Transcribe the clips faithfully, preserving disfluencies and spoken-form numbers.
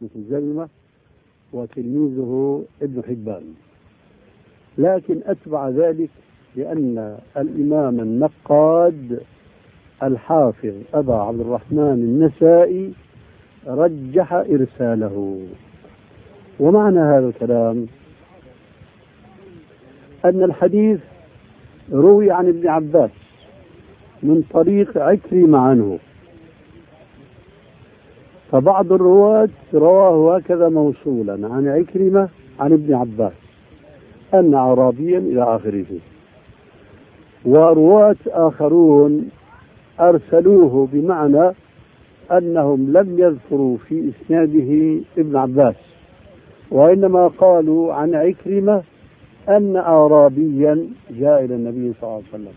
ابن خزيمة وتلميذه ابن حبان، لكن أتبع ذلك لأن الإمام النقاد الحافظ أبا عبد الرحمن النسائي رجح إرساله. ومعنى هذا الكلام أن الحديث روي عن ابن عباس من طريق عكرمة عنه، فبعض الرواة رواه هكذا موصولا عن عكرمة عن ابن عباس أن أعرابيا إلى آخره، ورواة آخرون أرسلوه بمعنى أنهم لم يذكروا في إسناده ابن عباس، وإنما قالوا عن عكرمة أن أعرابيا جاء إلى النبي صلى الله عليه وسلم.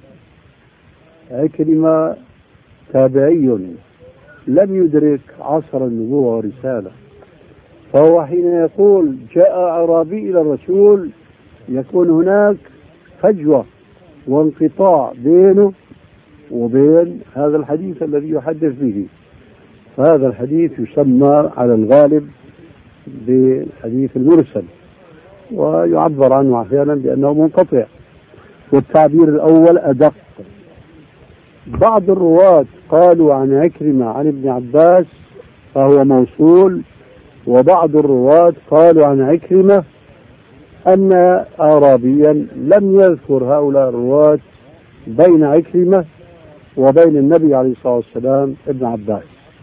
عكرمة تابعي لم يدرك عصر النبوة والرسالة، فهو حين يقول جاء أعرابي إلى الرسول يكون هناك فجوة وانقطاع بينه وبين هذا الحديث الذي يحدث به، فهذا الحديث يسمى على الغالب بالحديث المرسل، ويعبر عنه أحيانا بأنه منقطع، والتعبير الأول أدق. بعض الرواة قالوا عن عكرمة عن ابن عباس فهو موصول، وبعض الرواة قالوا عن عكرمة أن أعرابيا لم يذكر هؤلاء الرواة بين عكرمة وبين النبي عليه الصلاة والسلام ابن عباس.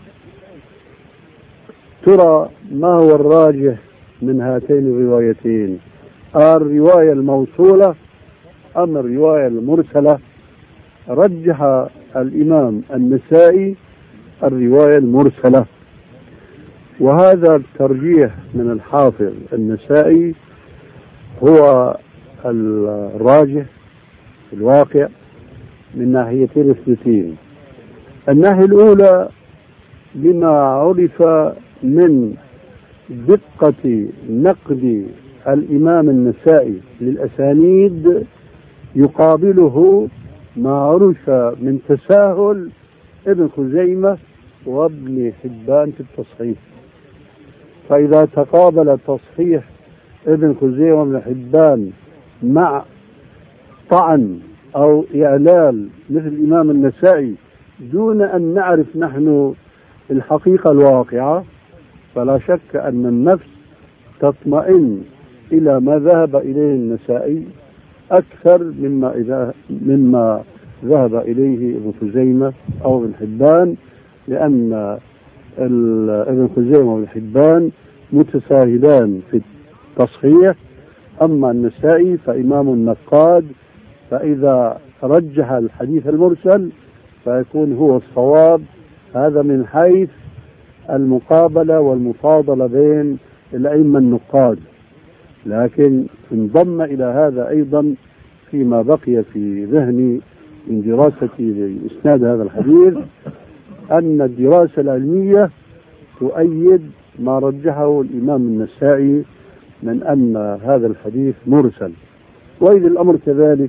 ترى ما هو الراجح من هاتين الروايتين، الرواية الموصولة أم الرواية المرسلة؟ رجح الإمام النسائي الرواية المرسلة، وهذا الترجيح من الحافظ النسائي هو الراجح في الواقع من ناحيتين اثنتين. الناحية الأولى لما عرف من دقة نقد الإمام النسائي للأسانيد، يقابله ما عرف من تساهل ابن خزيمة وابن حبان في التصحيح. فإذا تقابل تصحيح ابن خزيمة وابن حبان مع طعن أو إعلال مثل الإمام النسائي دون أن نعرف نحن الحقيقة الواقعة، فلا شك أن النفس تطمئن إلى ما ذهب إليه النسائي أكثر مما إذا مما ذهب إليه ابن خزيمة أو ابن حبان، لأن ابن خزيمة وابن حبان متساهلان في التصحيح، أما النسائي فإمام نقاد، فإذا رجح الحديث المرسل فيكون هو الصواب. هذا من حيث المقابلة والمفاضلة بين الأئمة النقاد. لكن انضم إلى هذا أيضا فيما بقي في ذهني من دراستي لإسناد هذا الحديث أن الدراسة العلمية تؤيد ما رجحه الإمام النسائي من أن هذا الحديث مرسل. وإذا الأمر كذلك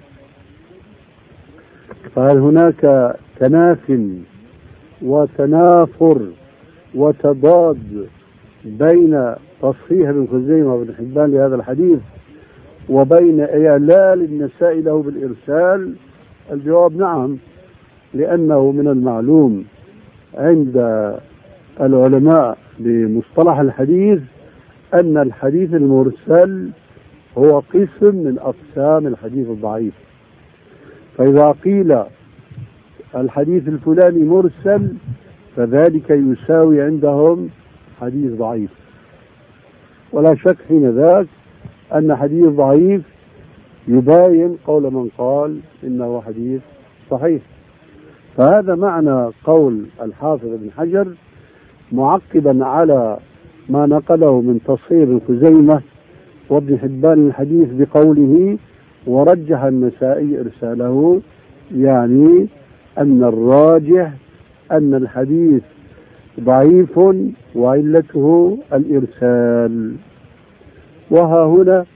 فهل هناك تناف وتنافر وتضاد بين تصحيح ابن خزيمة وابن حبان لهذا الحديث وبين إعلال النسائي له بالإرسال؟ الجواب نعم، لأنه من المعلوم عند العلماء بمصطلح الحديث أن الحديث المرسل هو قسم من أقسام الحديث الضعيف. فإذا قيل الحديث الفلاني مرسل فذلك يساوي عندهم حديث ضعيف، ولا شك حين ذاك أن حديث ضعيف يباين قول من قال إنه حديث صحيح. فهذا معنى قول الحافظ ابن حجر معقبا على ما نقله من تصحيح ابن خزيمة وابن حبان الحديث بقوله ورجح النسائي إرساله، يعني أن الراجح أن الحديث ضعيف وعلته الإرسال. وها هنا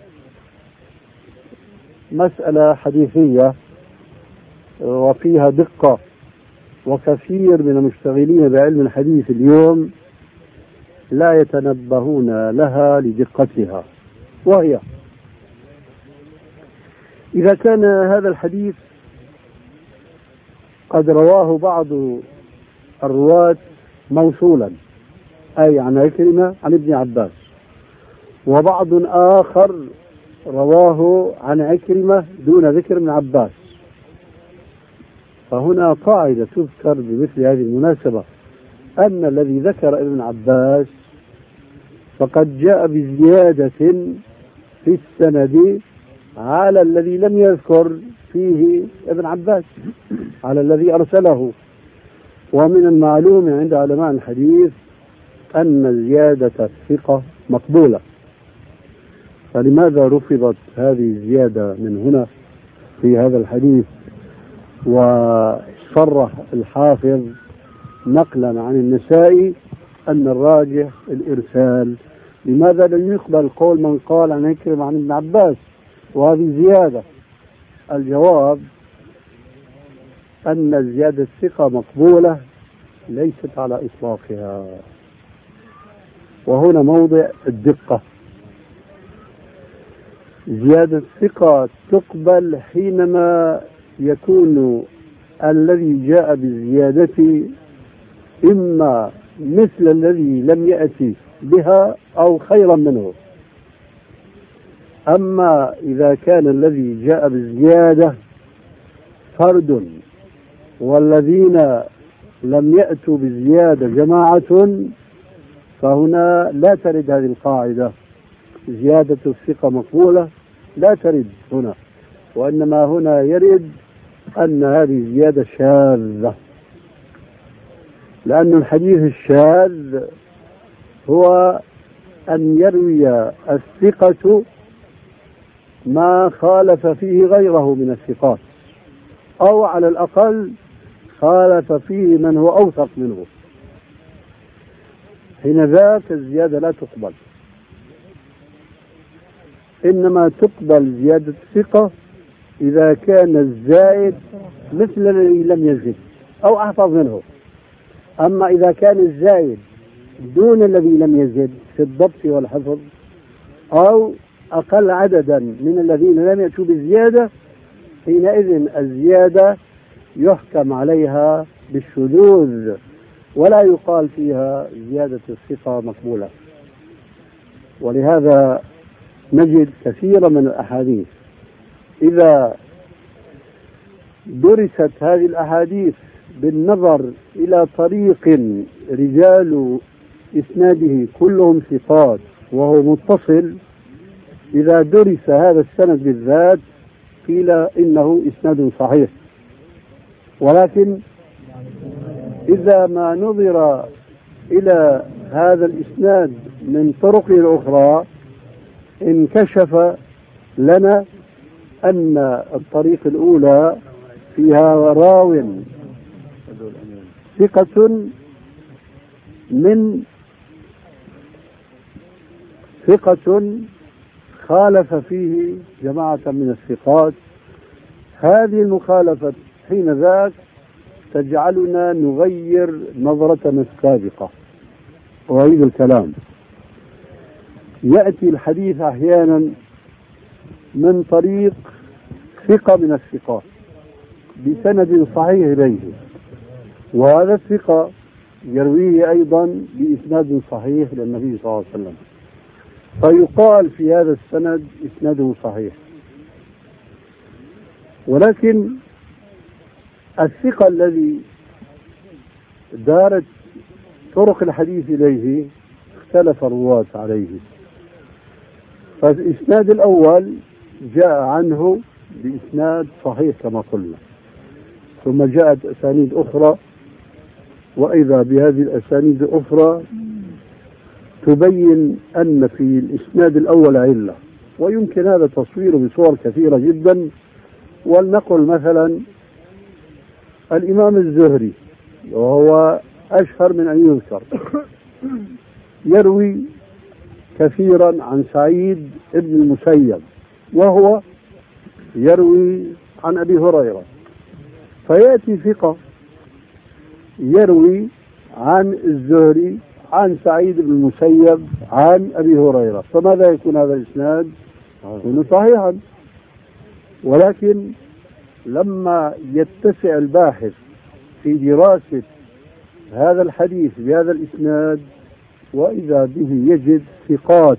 مسألة حديثية وفيها دقة، وكثير من المشتغلين بعلم الحديث اليوم لا يتنبهون لها لدقتها، وهي إذا كان هذا الحديث قد رواه بعض الرواة موصولا، أي عن عكرمة عن ابن عباس، وبعض آخر رواه عن عكرمة دون ذكر ابن عباس، فهنا قاعدة تذكر بمثل هذه المناسبة، أن الذي ذكر ابن عباس فقد جاء بزيادة في السند على الذي لم يذكر فيه ابن عباس، على الذي أرسله. ومن المعلوم عند علماء الحديث أن زيادة الثقة مقبولة، فلماذا رفضت هذه الزيادة من هنا في هذا الحديث؟ وصرح الحافظ نقلا عن النسائي أن الراجح الإرسال. لماذا لم يقبل قول من قال عن عكرمة عن ابن عباس وهذه زيادة؟ الجواب أن زيادة الثقة مقبولة ليست على إطلاقها، وهنا موضع الدقة. زيادة الثقة تقبل حينما يكون الذي جاء بالزيادة إما مثل الذي لم يأتي بها أو خيرا منه. أما إذا كان الذي جاء بالزيادة فرد والذين لم يأتوا بالزيادة جماعة، فهنا لا ترد هذه القاعدة، زيادة الثقة مقبولة لا ترد هنا، وإنما هنا يرد أن هذه زيادة شاذة، لأن الحديث الشاذ هو أن يروي الثقة ما خالف فيه غيره من الثقات، أو على الأقل خالف فيه من هو أوثق منه، حين ذاك الزيادة لا تقبل. إنما تقبل زيادة الثقة إذا كان الزائد مثل الذي لم يزد أو أحفظ منه. أما إذا كان الزائد دون الذي لم يزد في الضبط والحفظ أو أقل عددا من الذين لم يأتوا بالزيادة، حينئذ الزيادة يحكم عليها بالشذوذ ولا يقال فيها زيادة الثقة مقبولة. ولهذا نجد كثيرا من الأحاديث إذا درست هذه الأحاديث بالنظر إلى طريق رجال إسناده كلهم ثقات وهو متصل، إذا درس هذا السند بالذات قيل إنه إسناد صحيح. ولكن إذا ما نظر إلى هذا الإسناد من طرق الأخرى انكشف لنا أن الطريق الأولى فيها راو ثقة من ثقة خالف فيه جماعة من الثقات. هذه المخالفة حين ذاك تجعلنا نغير نظرتنا السابقة. وأعيد الكلام، يأتي الحديث أحيانا من طريق ثقة من الثقات بسند صحيح إليه، وهذا الثقة يرويه أيضا بإسناد صحيح للنبي صلى الله عليه وسلم، فيقال في هذا السند إسناده صحيح. ولكن الثقة الذي دارت طرق الحديث إليه اختلف الرواة عليه، فالإسناد الأول جاء عنه بإسناد صحيح كما قلنا، ثم جاءت أسانيد أخرى، وإذا بهذه الأسانيد الأخرى تبين أن في الإسناد الأول علة، ويمكن هذا تصويره بصور كثيرة جدا. ولنقل مثلا الإمام الزهري وهو أشهر من أن يذكر، يروي كثيرا عن سعيد بن المسيب وهو يروي عن أبي هريرة، فيأتي ثقة يروي عن الزهري عن سعيد بن المسيب عن أبي هريرة، فماذا يكون هذا الإسناد؟ يكون صحيحا. ولكن لما يتسع الباحث في دراسة هذا الحديث بهذا الإسناد وإذا به يجد ثقات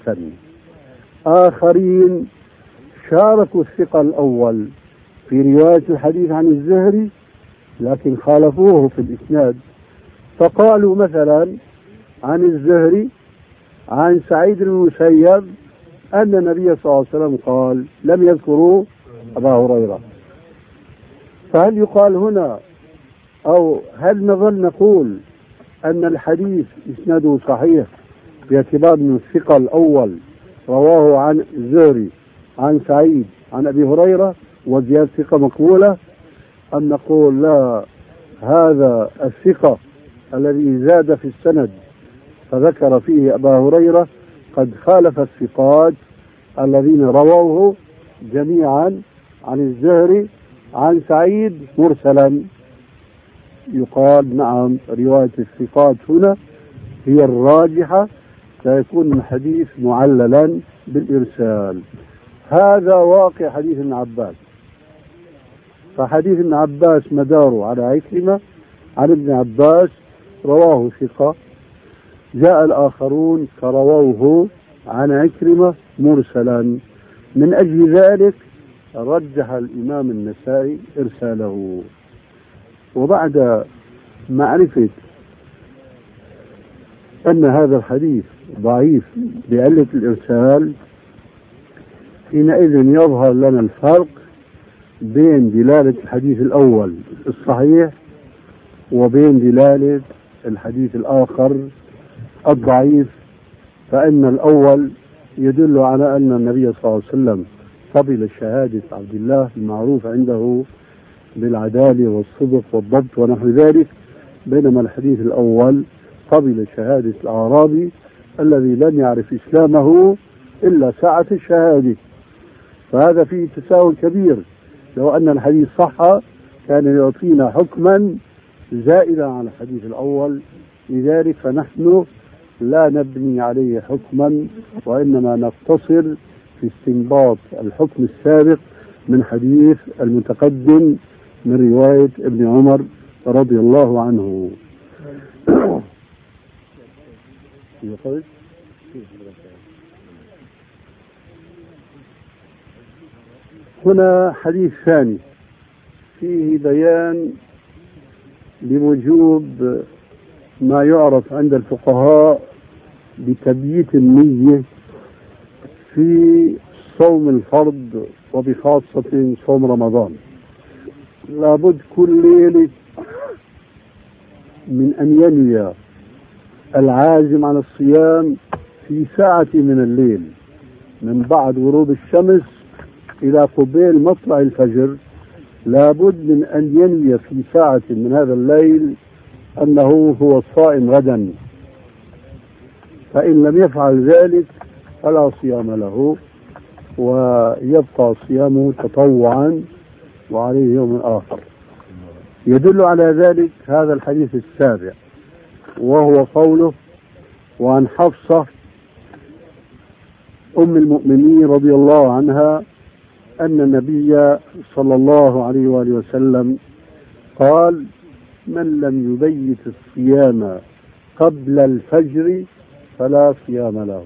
آخرين شاركوا الثقة الأول في رواية الحديث عن الزهري لكن خالفوه في الإسناد، فقالوا مثلا عن الزهري عن سعيد بن المسيب أن النبي صلى الله عليه وسلم قال، لم يذكروا أبا هريرة. فهل يقال هنا أو هل نظل نقول أن الحديث إسناده صحيح باعتبار أن الثقة الأول رواه عن الزهري عن سعيد عن أبي هريرة وزيادة ثقة مقبولة، أم نقول لا، هذا الثقة الذي زاد في السند فذكر فيه أبا هريرة قد خالف الثقات الذين رووه جميعا عن الزهري عن سعيد مرسلا؟ يقال نعم، رواية الثقات هنا هي الراجحة، سيكون الحديث معللا بالإرسال. هذا واقع حديث ابن عباس. فحديث ابن عباس مداره على عكرمة عن ابن عباس رواه ثقة، جاء الآخرون فرووه عن عكرمة مرسلا، من أجل ذلك رجح الإمام النسائي إرساله. وبعد معرفة أن هذا الحديث ضعيف بعلة الإرسال، حينئذ يظهر لنا الفرق بين دلالة الحديث الأول الصحيح وبين دلالة الحديث الآخر الضعيف. فإن الأول يدل على أن النبي صلى الله عليه وسلم قبل شهادة عبد الله المعروف عنده بالعدالة والصدق والضبط ونحو ذلك، بينما الحديث الأول قبل شهادة الأعرابي الذي لم يعرف إسلامه إلا ساعة الشهادة. فهذا فيه تساؤل كبير، لو أن الحديث صح كان يعطينا حكما زائدا على الحديث الأول، لذلك فنحن لا نبني عليه حكما وإنما نقتصر في استنباط الحكم السابق من حديث المتقدم من رواية ابن عمر رضي الله عنه. هنا حديث ثاني فيه بيان لوجوب ما يعرف عند الفقهاء بتبييت النية في صوم الفرض وبخاصة صوم رمضان. لابد كل ليلة من أن ينوي العازم على الصيام في ساعة من الليل من بعد غروب الشمس إلى قبيل مطلع الفجر، لابد من أن ينوي في ساعة من هذا الليل أنه هو الصائم غدا، فإن لم يفعل ذلك فلا صيام له ويبقى صيامه تطوعا وعليه يوم آخر. يدل على ذلك هذا الحديث السابع، وهو قوله: وعن حفصة أم المؤمنين رضي الله عنها أن النبي صلى الله عليه وآله وسلم قال: من لم يبيت الصيام قبل الفجر فلا صيام له.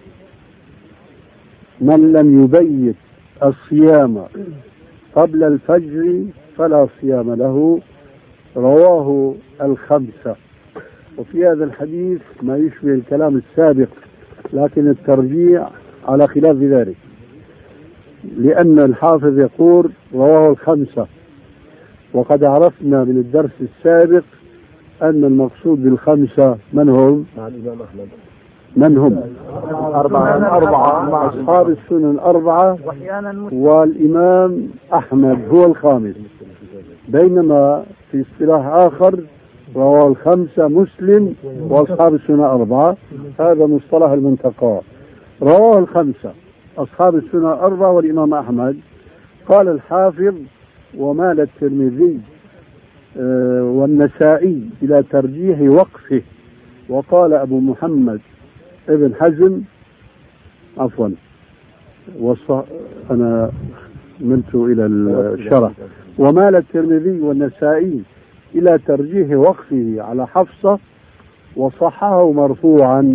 من لم يبيت الصيام قبل الفجر فلا صيام له، رواه الخمسة. وفي هذا الحديث ما يشبه الكلام السابق، لكن الترجيع على خلاف ذلك، لأن الحافظ يقول رواه الخمسة، وقد عرفنا من الدرس السابق أن المقصود بالخمسة من هم؟ من هم؟ أربعة أربعة أصحاب السنن أربعة، والإمام أحمد هو الخامس، بينما في اصطلاح آخر رواه الخمسة مسلم وأصحاب السنن أربعة. هذا مصطلح المنتقى. رواه الخمسة أصحاب السنن أربعة والإمام أحمد. قال الحافظ: ومال الترمذي والنسائي إلى ترجيح وقفه وقال أبو محمد ابن حزم عفوا وص... أنا ملت إلى الشرح. ومال الترمذي والنسائي إلى ترجيح وقفه على حفصة وصححه مرفوعا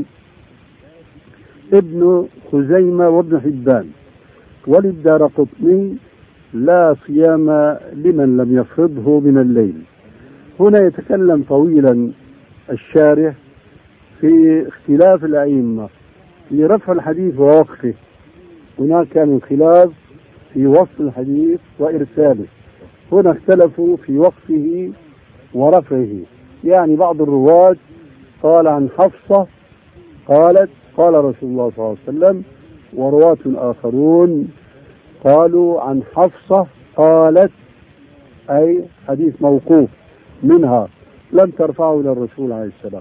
ابن خزيمة وابن حبان. وللدارقطني لا صيام لمن لم يفرضه من الليل. هنا يتكلم طويلا الشارح في اختلاف الأئمة في رفع الحديث ووقفه. هناك كان خلاف في وصف الحديث وإرساله، هنا اختلفوا في وقفه ورفعه. يعني بعض الرواة قال عن حفصة قالت قال رسول الله صلى الله عليه وسلم، ورواة آخرون قالوا عن حفصة قالت، أي حديث موقوف منها لم ترفعه إلى الرسول عليه السلام.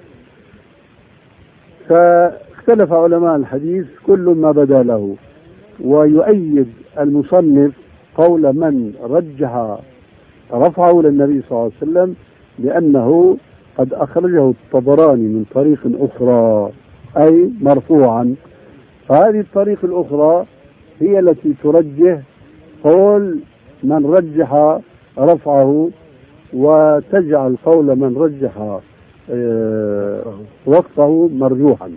فاختلف علماء الحديث كل ما بدا له. ويؤيد المصنف قول من رجح رفعه للنبي صلى الله عليه وسلم لأنه قد أخرجه الطبراني من طريق أخرى أي مرفوعا. فهذه الطريق الأخرى هي التي ترجح قول من رجح رفعه، وتجعل قول من رجح وقفه مرجوحا.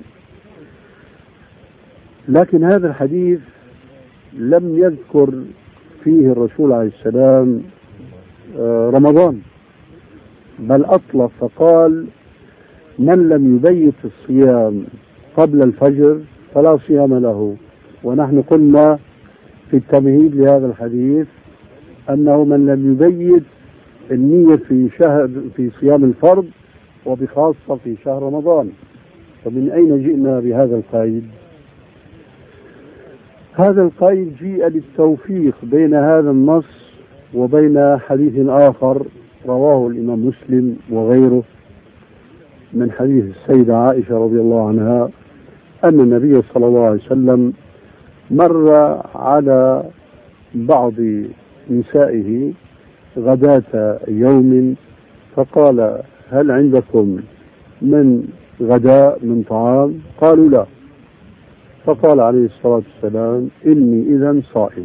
لكن هذا الحديث لم يذكر فيه الرسول عليه السلام رمضان، بل أطلق فقال من لم يبيت الصيام قبل الفجر فلا صيام له. ونحن قلنا في التمهيد لهذا الحديث أنه من لم يبيت النية في شهر في صيام الفرض وبخاصة في شهر رمضان. فمن أين جئنا بهذا القيد؟ هذا القيد جيء للتوفيق بين هذا النص وبين حديث آخر رواه الإمام مسلم وغيره من حديث السيدة عائشة رضي الله عنها أن النبي صلى الله عليه وسلم مر على بعض نسائه غداة يوم فقال هل عندكم من غداء من طعام؟ قالوا لا. فقال عليه الصلاة والسلام إني إذن صائم،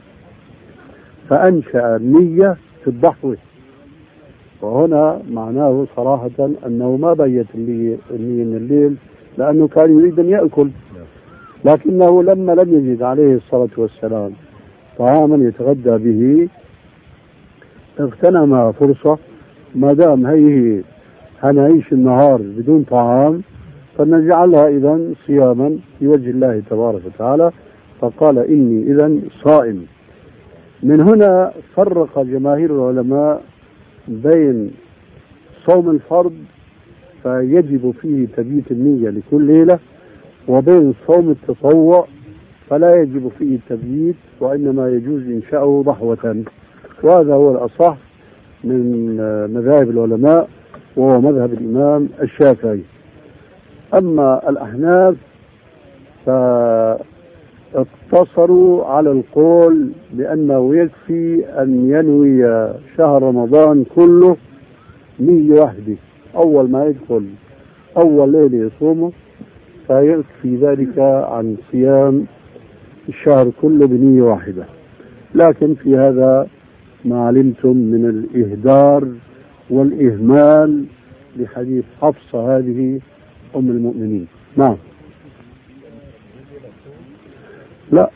فأنشأ النية في الضحوة. وهنا معناه صراحة أنه ما بيت النية من الليل لأنه كان يريد أن يأكل، لكنه لما لم يجد عليه الصلاة والسلام طعاما يتغدى به اغتنم فرصة، ما دام هي هنعيش النهار بدون طعام فنجعلها إذن صياما في وجه الله تبارك وتعالى. فقال إني إذن صائم. من هنا فرق جماهير العلماء بين صوم الفرض فيجب فيه تبييت النية لكل ليلة، وبين صوم التطوع فلا يجب فيه التبييت وإنما يجوز إنشاؤه ضحوة. وهذا هو الأصح من مذاهب العلماء وهو مذهب الإمام الشافعي. أما الأحناف فاقتصروا على القول بأنه يكفي أن ينوي شهر رمضان كله نية واحدة، أول ما يدخل أول ليلة يصومه فيكفي ذلك عن صيام الشهر كله بنية واحدة. لكن في هذا ما علمتم من الإهدار والإهمال لحديث حفصة هذه أم المؤمنين. نعم. لا،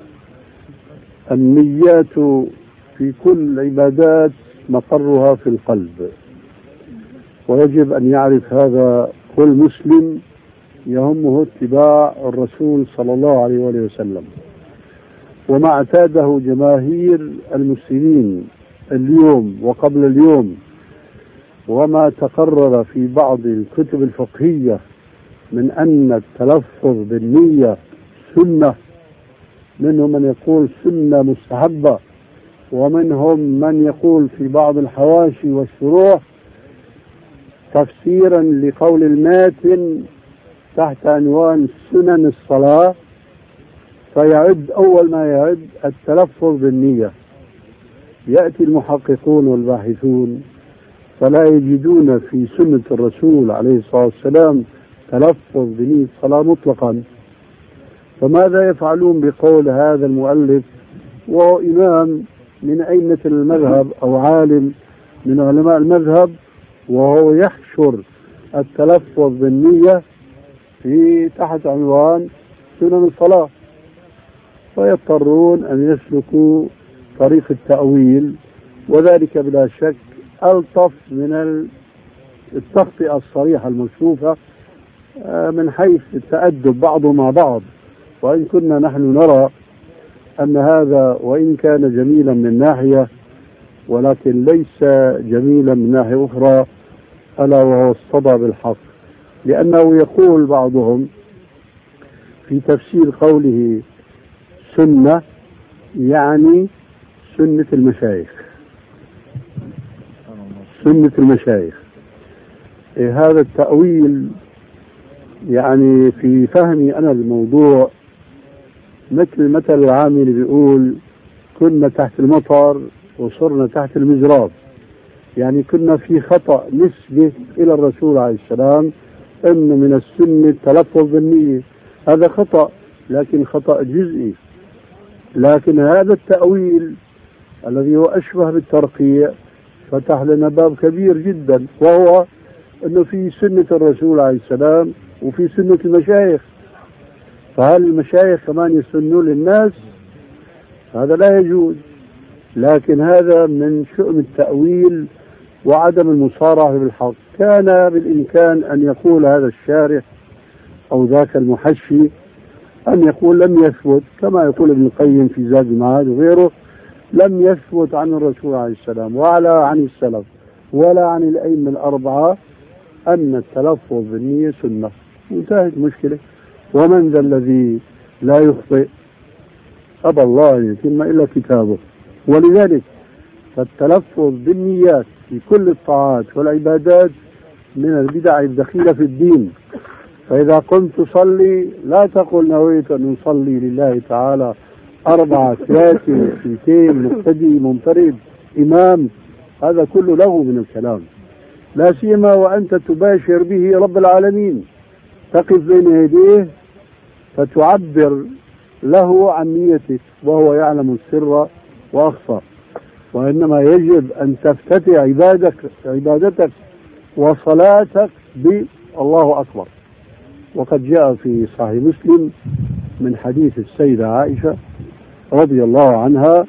النيات في كل العبادات مقرها في القلب، ويجب أن يعرف هذا كل مسلم يهمه اتباع الرسول صلى الله عليه وآله وسلم. وما اعتاده جماهير المسلمين اليوم وقبل اليوم، وما تقرر في بعض الكتب الفقهية من أن التلفظ بالنية سنة، منهم من يقول سنة مستحبة، ومنهم من يقول في بعض الحواشي والشروح تفسيرا لقول الماتن تحت عنوان سنن الصلاة، فيعد أول ما يعد التلفظ بالنية. يأتي المحققون والباحثون فلا يجدون في سنة الرسول عليه الصلاة والسلام تلفظ بنية الصلاة مطلقا. فماذا يفعلون بقول هذا المؤلف وهو إمام من أئمة المذهب أو عالم من علماء المذهب، وهو يحشر التلفظ بالنية في تحت عنوان سنن الصلاة؟ فيضطرون أن يسلكوا طريق التأويل، وذلك بلا شك ألطف من التخطئة الصريحة المكشوفة من حيث التأدب بعضه مع بعض. وإن كنا نحن نرى أن هذا وإن كان جميلا من ناحية، ولكن ليس جميلا من ناحية أخرى، ألا وهو الصدى بالحق. لأنه يقول بعضهم في تفسير قوله سنة يعني سنة المشايخ، سنة المشايخ. إيه هذا التأويل؟ يعني في فهمي أنا الموضوع مثل مثل العامل بيقول كنا تحت المطر وصرنا تحت المجراب، يعني كنا في خطأ نسبة إلى الرسول عليه السلام أن من السنة التلفظ بالنية، هذا خطأ لكن خطأ جزئي. لكن هذا التأويل الذي هو أشبه بالترقيع فتح لنا باب كبير جدا، وهو أنه في سنة الرسول عليه السلام وفي سنة المشايخ. فهل المشايخ كمان يسنون للناس؟ هذا لا يجوز. لكن هذا من شؤم التأويل وعدم المصارعة بالحق. كان بالإمكان أن يقول هذا الشارح أو ذاك المحشي أن يقول لم يثبت، كما يقول ابن القيم في زاد المعاد وغيره، لم يثبت عن الرسول عليه السلام ولا عن السلف ولا عن الأئمة الأربعة أن التلفظ بالنية سنة. انتهت المشكلة. ومن ذا الذي لا يخطئ؟ أبى الله أن يتم إلا كتابه. ولذلك فالتلفظ بالنيات في كل الطاعات والعبادات من البدع الدخيلة في الدين. فإذا قمت تصلي لا تقل نويت أن نصلي لله تعالى أربعة ثلاثة اثنتين مقتدي منفرد إمام، هذا كله له من الكلام، لا سيما وأنت تباشر به رب العالمين، تقف بين يديه فتعبر له عن نيتك وهو يعلم السر وأخفى. وإنما يجب أن تفتتح عبادك عبادتك وصلاتك بالله أكبر. وقد جاء في صحيح مسلم من حديث السيدة عائشة رضي الله عنها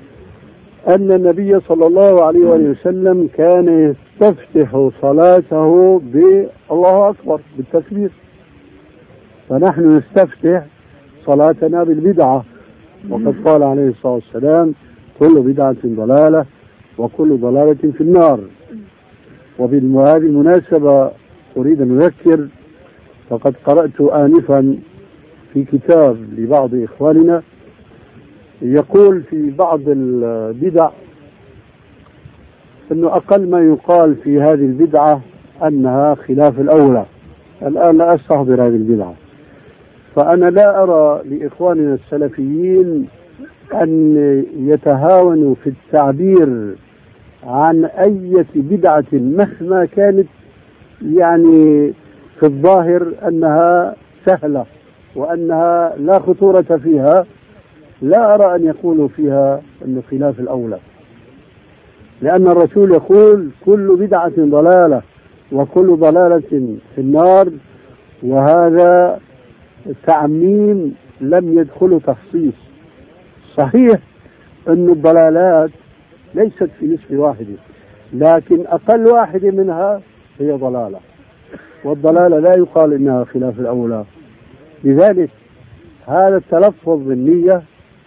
أن النبي صلى الله عليه وسلم كان يستفتح صلاته بالله أكبر بالتكبير، فنحن نستفتح صلاتنا بالبدعة. وقد قال عليه الصلاة والسلام كل بدعة ضلالة وكل ضلالة في النار. وبهذه المناسبة أريد أن أذكر، فقد قرأت آنفا في كتاب لبعض إخواننا يقول في بعض البدع أنه أقل ما يقال في هذه البدعة أنها خلاف الأولى. الآن لا أستحضر هذه البدعة، فأنا لا أرى لإخواننا السلفيين أن يتهاونوا في التعبير عن أي بدعة مهما كانت، يعني في الظاهر أنها سهلة وأنها لا خطورة فيها، لا أرى أن يقولوا فيها أنه خلاف الأولى، لأن الرسول يقول كل بدعة ضلالة وكل ضلالة في النار، وهذا تعميم لم يدخل تخصيص. صحيح أن الضلالات ليست في نصف واحدة، لكن أقل واحدة منها هي ضلالة، والضلالة لا يقال إنها خلاف الأولى. لذلك هذا التلفظ بالنية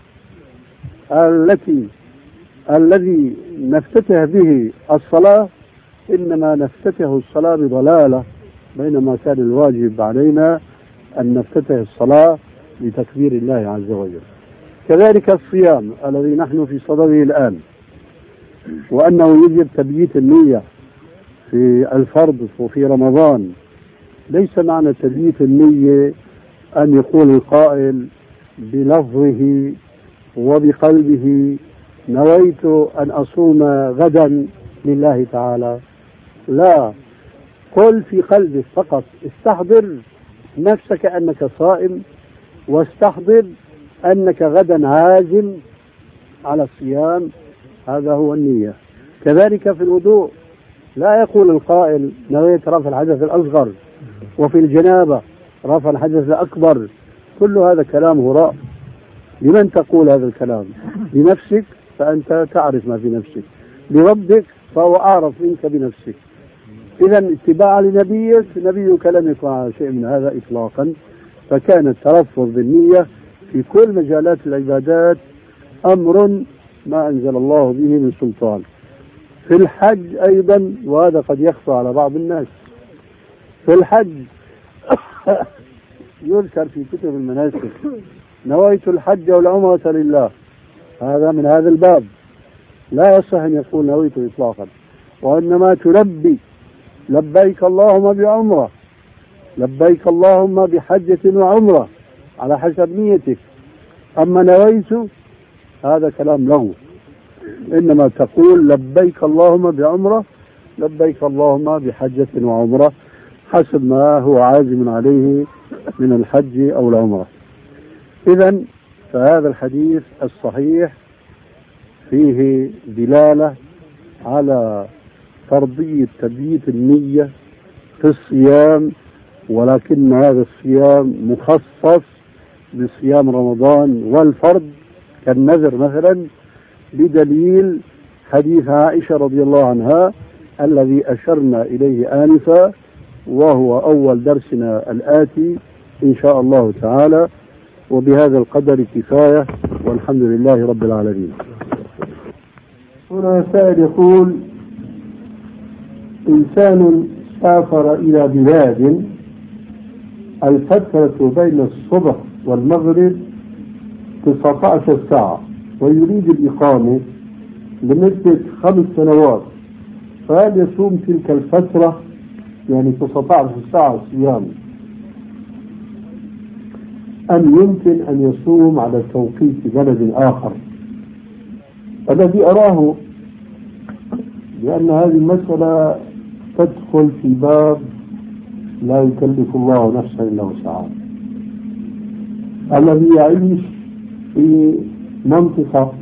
التي الذي نفتتح به الصلاة إنما نفتتح الصلاة بضلالة، بينما كان الواجب علينا أن نفتتح الصلاة بتكبير الله عز وجل. كذلك الصيام الذي نحن في صدده الآن، وأنه يجب تبييت النية في الفرض وفي رمضان. ليس معنى تبييت النية أن يقول القائل بلفظه وبقلبه نويت أن أصوم غدا لله تعالى، لا، قل في قلبك فقط، استحضر نفسك أنك صائم، واستحضر أنك غدا عازم على الصيام، هذا هو النية. كذلك في الوضوء، لا يقول القائل نويت رفع الحدث الأصغر، وفي الجنابة رفع الحدث الأكبر، كل هذا كلام هراء. لمن تقول هذا الكلام؟ لنفسك، فأنت تعرف ما في نفسك، لربك فهو أعرف منك بنفسك. إذا اتباعا لنبيك، نبيك لم يكن على شيء من هذا إطلاقا، فكان التلفظ بالنية في كل مجالات العبادات أمر ما أنزل الله به من سلطان. في الحج أيضا، وهذا قد يخفى على بعض الناس، في الحج يذكر في كتب المناسك نويت الحج والعمرة لله، هذا من هذا الباب، لا يصح أن يقول نويت إطلاقا، وإنما تلبي لبيك اللهم بعمرة، لبيك اللهم بحجة وعمرة على حسب نيتك. أما نويت هذا كلام لغو، إنما تقول لبيك اللهم بعمرة، لبيك اللهم بحجة وعمرة، حسب ما هو عازم عليه من الحج أو العمرة. إذن فهذا الحديث الصحيح فيه دلالة على فرضية تبييت النية في الصيام، ولكن هذا الصيام مخصص بصيام رمضان والفرض كالنذر مثلا، بدليل حديث عائشة رضي الله عنها الذي أشرنا إليه آنفا، وهو أول درسنا الآتي إن شاء الله تعالى. وبهذا القدر كفاية، والحمد لله رب العالمين. هنا سائل يقول: إنسان سافر إلى بلاد الفترة بين الصبح والمغرب تسعة عشر ساعة، ويريد الإقامة لمدة خمس سنوات، فهل يصوم تلك الفترة يعني تسعة عشر ساعة صيام، أم يمكن أن يصوم على توقيت بلد آخر؟ الذي أراه بأن هذه المسألة تدخل في باب لا يكلف الله نفسا إلا وسعها. الذي يعيش في منطقة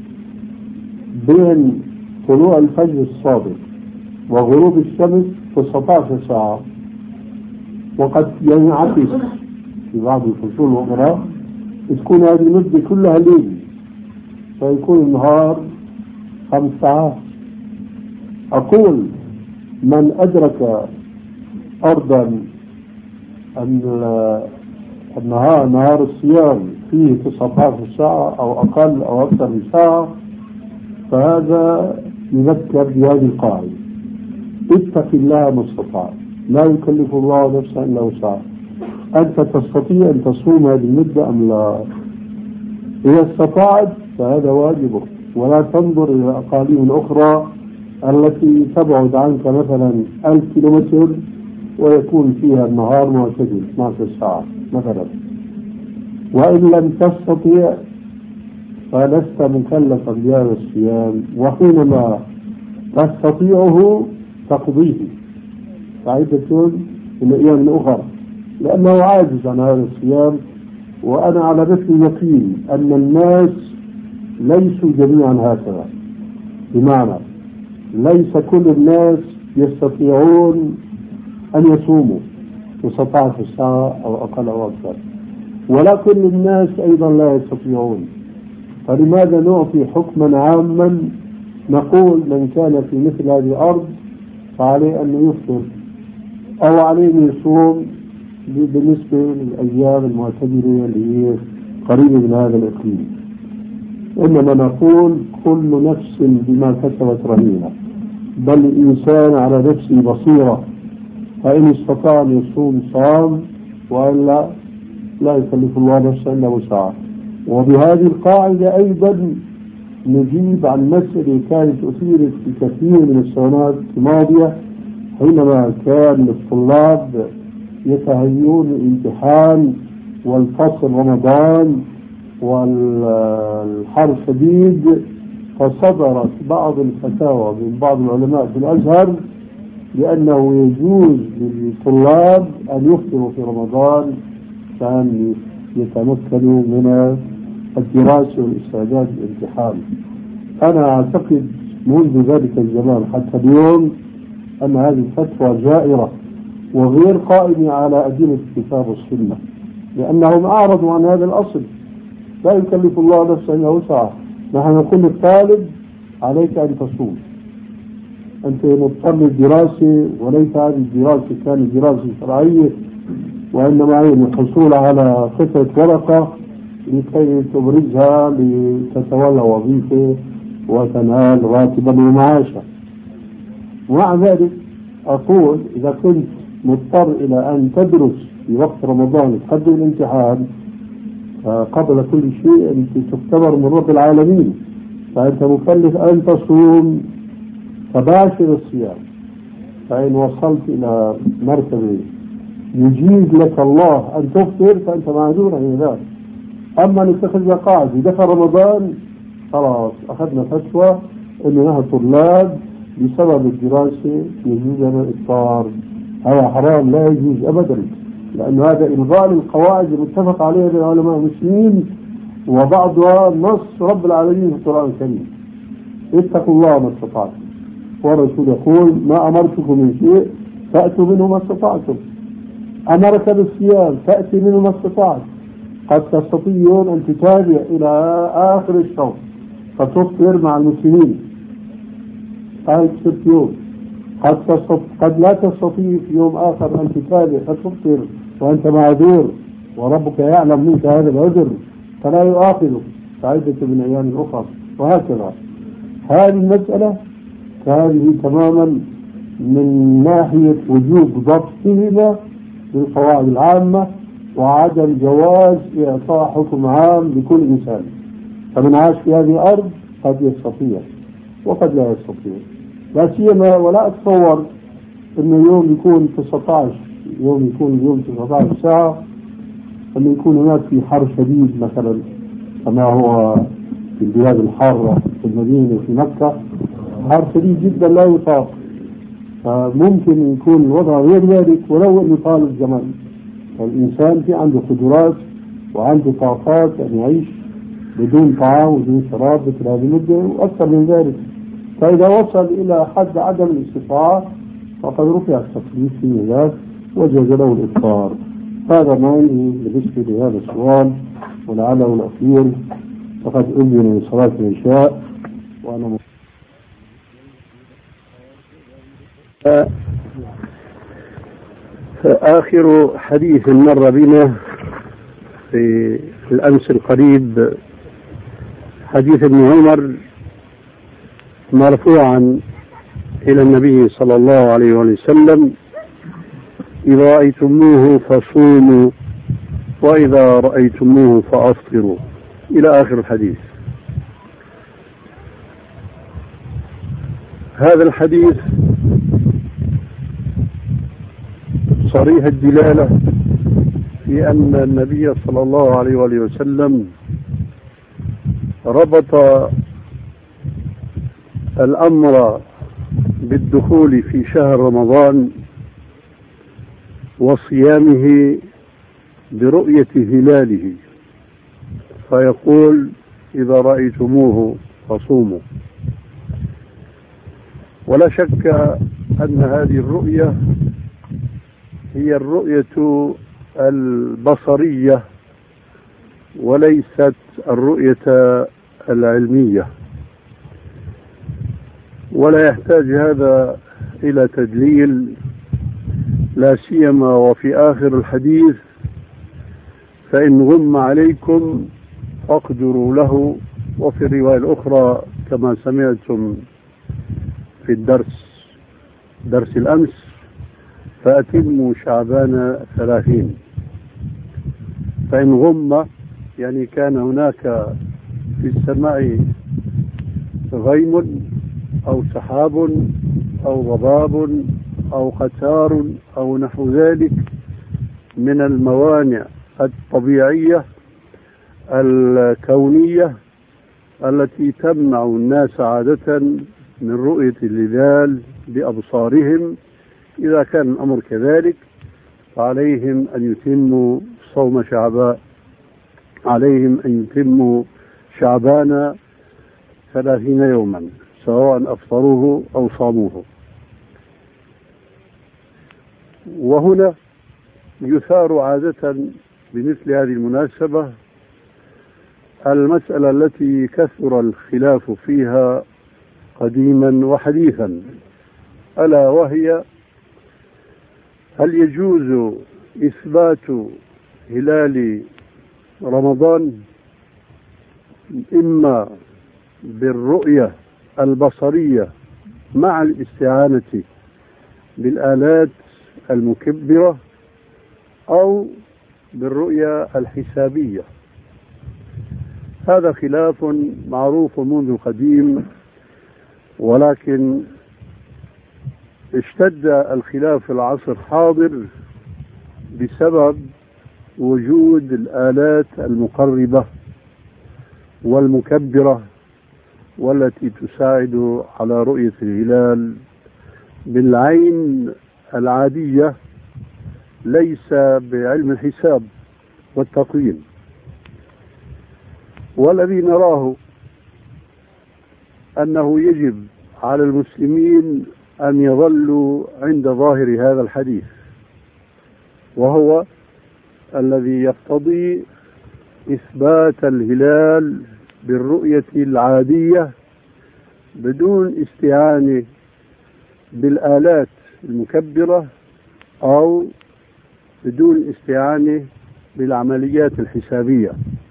بين طلوع الفجر الصادق وغروب الشمس تسعة عشر ساعة، وقد ينعكس في بعض الفصول الأخرى تكون هذه المدة كلها ليل، فيكون النهار خمس ساعات. أقول من أدرك أرضا أن النهار نهار الصيام فيه تسعة عشر ساعة أو أقل أو أكثر من ساعة، فهذا يذكر بهذه القاعدة: اتق الله ما استطعت، لا يكلف الله نفسا إلا وسعها. أنت تستطيع أن تصوم هذه المدة أم لا؟ إذا استطعت فهذا واجبك، ولا تنظر إلى أقاليم أخرى التي تبعد عنك مثلا ألف كيلومتر ويكون فيها النهار معتدل اثنتي عشرة ساعة مثلا. وإن لم تستطيع فلست مكلفا بهذا الصيام، وحينما تستطيعه تقضيه فعدة من أيام أخرى، لأنه عاجز عن هذا الصيام. وأنا على مثل يقين أن الناس ليسوا جميعا هكذا، بمعنى ليس كل الناس يستطيعون أن يصوموا تسعة عشر ساعة أو أقل أو أكثر، ولا كل الناس أيضا لا يستطيعون. فلماذا نعطي حكما عاما نقول من كان في مثل هذه الأرض فعليه أن يفطر أو عليه أن يصوم بالنسبة للأيام المعتدلة اللي هي قريبة من هذا الإقليم؟ إنما نقول كل نفس بما كسبت رهينة، بل الإنسان على نفسه بصيرة، فإن استطاع أن يصوم صام، وإلا لا يكلف الله نفسا إلا وسعها. وبهذه القاعدة أيضا نجيب عن مسألة كانت أثيرت في كثير من السنوات الماضية، حينما كان الطلاب يتهيئون الامتحان والفصل رمضان والحر شديد، فصدرت بعض الفتاوى من بعض العلماء في الأزهر لأنه يجوز للطلاب أن يفطروا في رمضان كان يتمكنوا من الدراسة والاستعداد للامتحان. أنا أعتقد منذ ذلك الزمان حتى اليوم أن هذه الفتوى جائرة وغير قائمة على أدلة الكتاب والسنة، لأنهم أعرضوا عن هذا الأصل. لا يكلف الله نفسا إلا وسعها. نحن نقول للطالب عليك أن تصوم، أنت مضطر للدراسة، وليس هذه الدراسة كانت دراسة شرعية، وإنما هي الحصول على قطعة ورقة لكي تبرزها لتتولى وظيفة وتنال راتبا ومعاشا. ومع ذلك أقول إذا كنت مضطر إلى أن تدرس في وقت رمضان تقدم الامتحان، قبل كل شيء أنت تختبر من رب العالمين، فأنت مكلف أن تصوم فباشر الصيام. فإن وصلت إلى مرتبة يجيز لك الله أن تفطر فأنت معذور عن ذلك. أما نتخذ قاعدة دخل رمضان خلاص أخذنا فتوى أننا طلاب بسبب الدراسة يجوز لنا الإفطار، هذا حرام لا يجوز أبدا، لأن هذا إلغاء للقواعد المتفق عليها بين علماء المسلمين، وبعضها نص رب العالمين في القرآن الكريم: اتقوا الله ما استطعتم. والرسول يقول: ما أمرتكم من شيء فأتوا منه ما استطعتم. أمرك بالصيام فأتي منه ما استطعت. قد تستطيعون أن تتابع إلى آخر الشهر فتفطر مع المسلمين هاي ست يوم. قد, قد لا تستطيع في يوم آخر أن تتابع فتفطر وأنت معذور، وربك يعلم منك هذا العذر فلا يؤاخذك كعدة من أيام أخرى. وهكذا هذه المسألة هذه تماما من ناحية وجوب ضبطهما بالقواعد العامة وعدم جواز إعطاء حكم عام لكل إنسان. فمن عاش في هذه الأرض قد يستطيع وقد لا يستطيع، لا سيما ولا أتصور أنه يوم يكون تسعة عشر يوم يكون اليوم تسعة عشر ساعة، أن يكون هناك في حر شديد مثلا كما هو في البلاد الحارة في المدينة في مكة، حر شديد جدا لا يطاق. فممكن يكون الوضع غير ذلك ولو أنه طال الزمن. فالإنسان في عنده قدرات وعنده طاقات أن يعيش بدون طعام وبدون شراب مثل هذه المدة وأكثر من ذلك. فإذا وصل إلى حد عدم الاستطاعة فقد رفع التكليف في ذلك وجاز له الإفطار. هذا ما عندي بالنسبة لهذا السؤال، ولعله الأخير فقد أذن لصلاة العشاء وأنا م... آخر حديث مر بنا في الأمس القريب حديث ابن عمر مرفوعا إلى النبي صلى الله عليه وسلم: إذا رأيتموه فصوموا وإذا رأيتموه فأفطروا، إلى آخر الحديث. هذا الحديث صريح الدلالة في أن النبي صلى الله عليه وسلم ربط الأمر بالدخول في شهر رمضان وصيامه برؤية هلاله، فيقول: إذا رأيتموه فصوموا. ولا شك أن هذه الرؤية هي الرؤية البصرية وليست الرؤية العلمية، ولا يحتاج هذا إلى تدليل، لا سيما وفي آخر الحديث: فإن غم عليكم فاقدروا له. وفي الرواية الأخرى كما سمعتم في الدرس درس الأمس: فأتموا شعبان ثلاثين. فإن غم يعني كان هناك في السماء غيم أو سحاب أو ضباب أو قتار أو نحو ذلك من الموانع الطبيعية الكونية التي تمنع الناس عادة من رؤية الهلال بأبصارهم إذا كان الأمر كذلك فعليهم أن يتموا صوم شعبان، عليهم أن يتموا شعبان ثلاثين يوما سواء أفطروه أو صاموه. وهنا يثار عادة بمثل هذه المناسبة المسألة التي كثر الخلاف فيها قديما وحديثا، ألا وهي: هل يجوز إثبات هلال رمضان إما بالرؤية البصرية مع الاستعانة بالآلات المكبرة أو بالرؤية الحسابية؟ هذا خلاف معروف منذ القديم، ولكن اشتد الخلاف في العصر الحاضر بسبب وجود الآلات المقربة والمكبرة والتي تساعد على رؤية الهلال بالعين العادية، ليس بعلم الحساب والتقويم. والذي نراه أنه يجب على المسلمين أن يظلوا عند ظاهر هذا الحديث، وهو الذي يقتضي إثبات الهلال بالرؤية العادية بدون استعانة بالآلات المكبرة أو بدون استعانة بالعمليات الحسابية.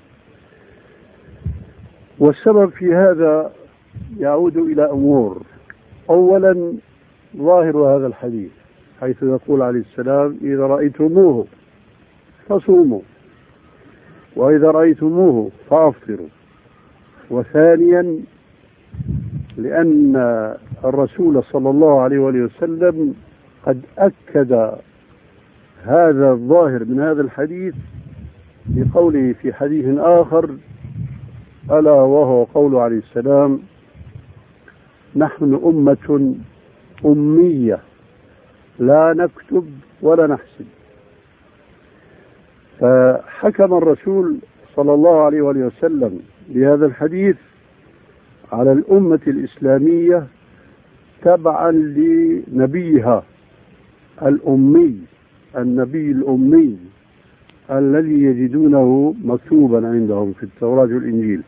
والسبب في هذا يعود إلى أمور. أولا، ظاهر هذا الحديث حيث يقول عليه السلام: إذا رأيتموه فصوموا، وإذا رأيتموه فأفطروا. وثانيا، لأن الرسول صلى الله عليه وآله وسلم قد أكد هذا الظاهر من هذا الحديث بقوله في حديث آخر، ألا وهو قول عليه السلام: نحن أمة أمية لا نكتب ولا نحسب. فحكم الرسول صلى الله عليه وآله وسلم بهذا الحديث على الأمة الإسلامية تبعا لنبيها الأمي، النبي الأمي الذي يجدونه مكتوبا عندهم في التوراة والإنجيل.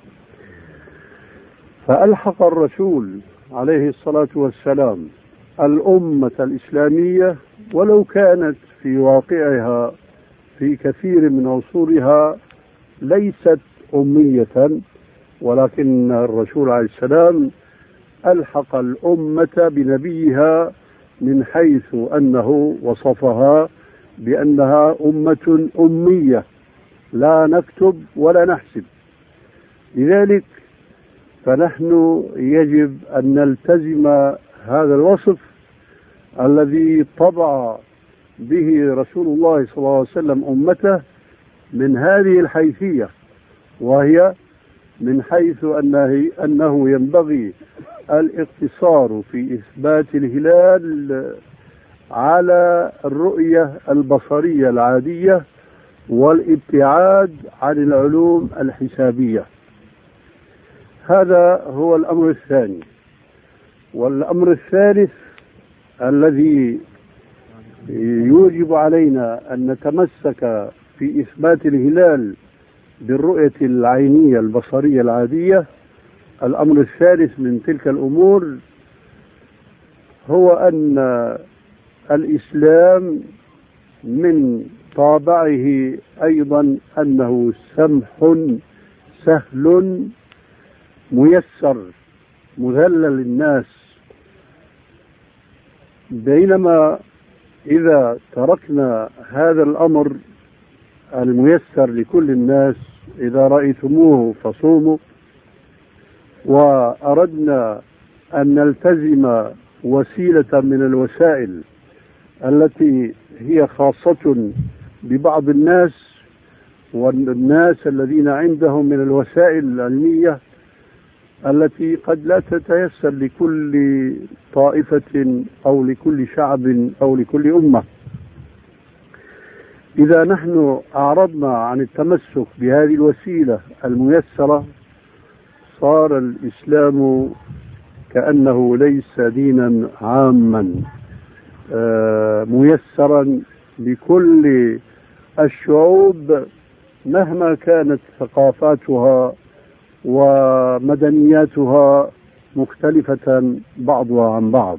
فألحق الرسول عليه الصلاة والسلام الأمة الإسلامية، ولو كانت في واقعها في كثير من عصورها ليست أمية، ولكن الرسول عليه السلام ألحق الأمة بنبيها من حيث أنه وصفها بأنها أمة أمية لا نكتب ولا نحسب. لذلك فنحن يجب أن نلتزم هذا الوصف الذي طبع به رسول الله صلى الله عليه وسلم أمته من هذه الحيثية، وهي من حيث أنه, أنه ينبغي الاقتصار في إثبات الهلال على الرؤية البصرية العادية والابتعاد عن العلوم الحسابية. هذا هو الأمر الثاني. والأمر الثالث الذي يوجب علينا أن نتمسك في إثبات الهلال بالرؤية العينية البصرية العادية، الأمر الثالث من تلك الأمور هو أن الإسلام من طابعه أيضا أنه سمح سهل ميسر مذلل للناس، بينما إذا تركنا هذا الأمر الميسر لكل الناس، إذا رأيتموه فصوموا، وأردنا أن نلتزم وسيلة من الوسائل التي هي خاصة ببعض الناس، والناس الذين عندهم من الوسائل العلمية التي قد لا تتيسر لكل طائفة أو لكل شعب أو لكل أمة. إذا نحن أعرضنا عن التمسك بهذه الوسيلة الميسرة صار الإسلام كأنه ليس دينا عاما ميسرا لكل الشعوب مهما كانت ثقافاتها ومدنياتها مختلفة بعضها عن بعض.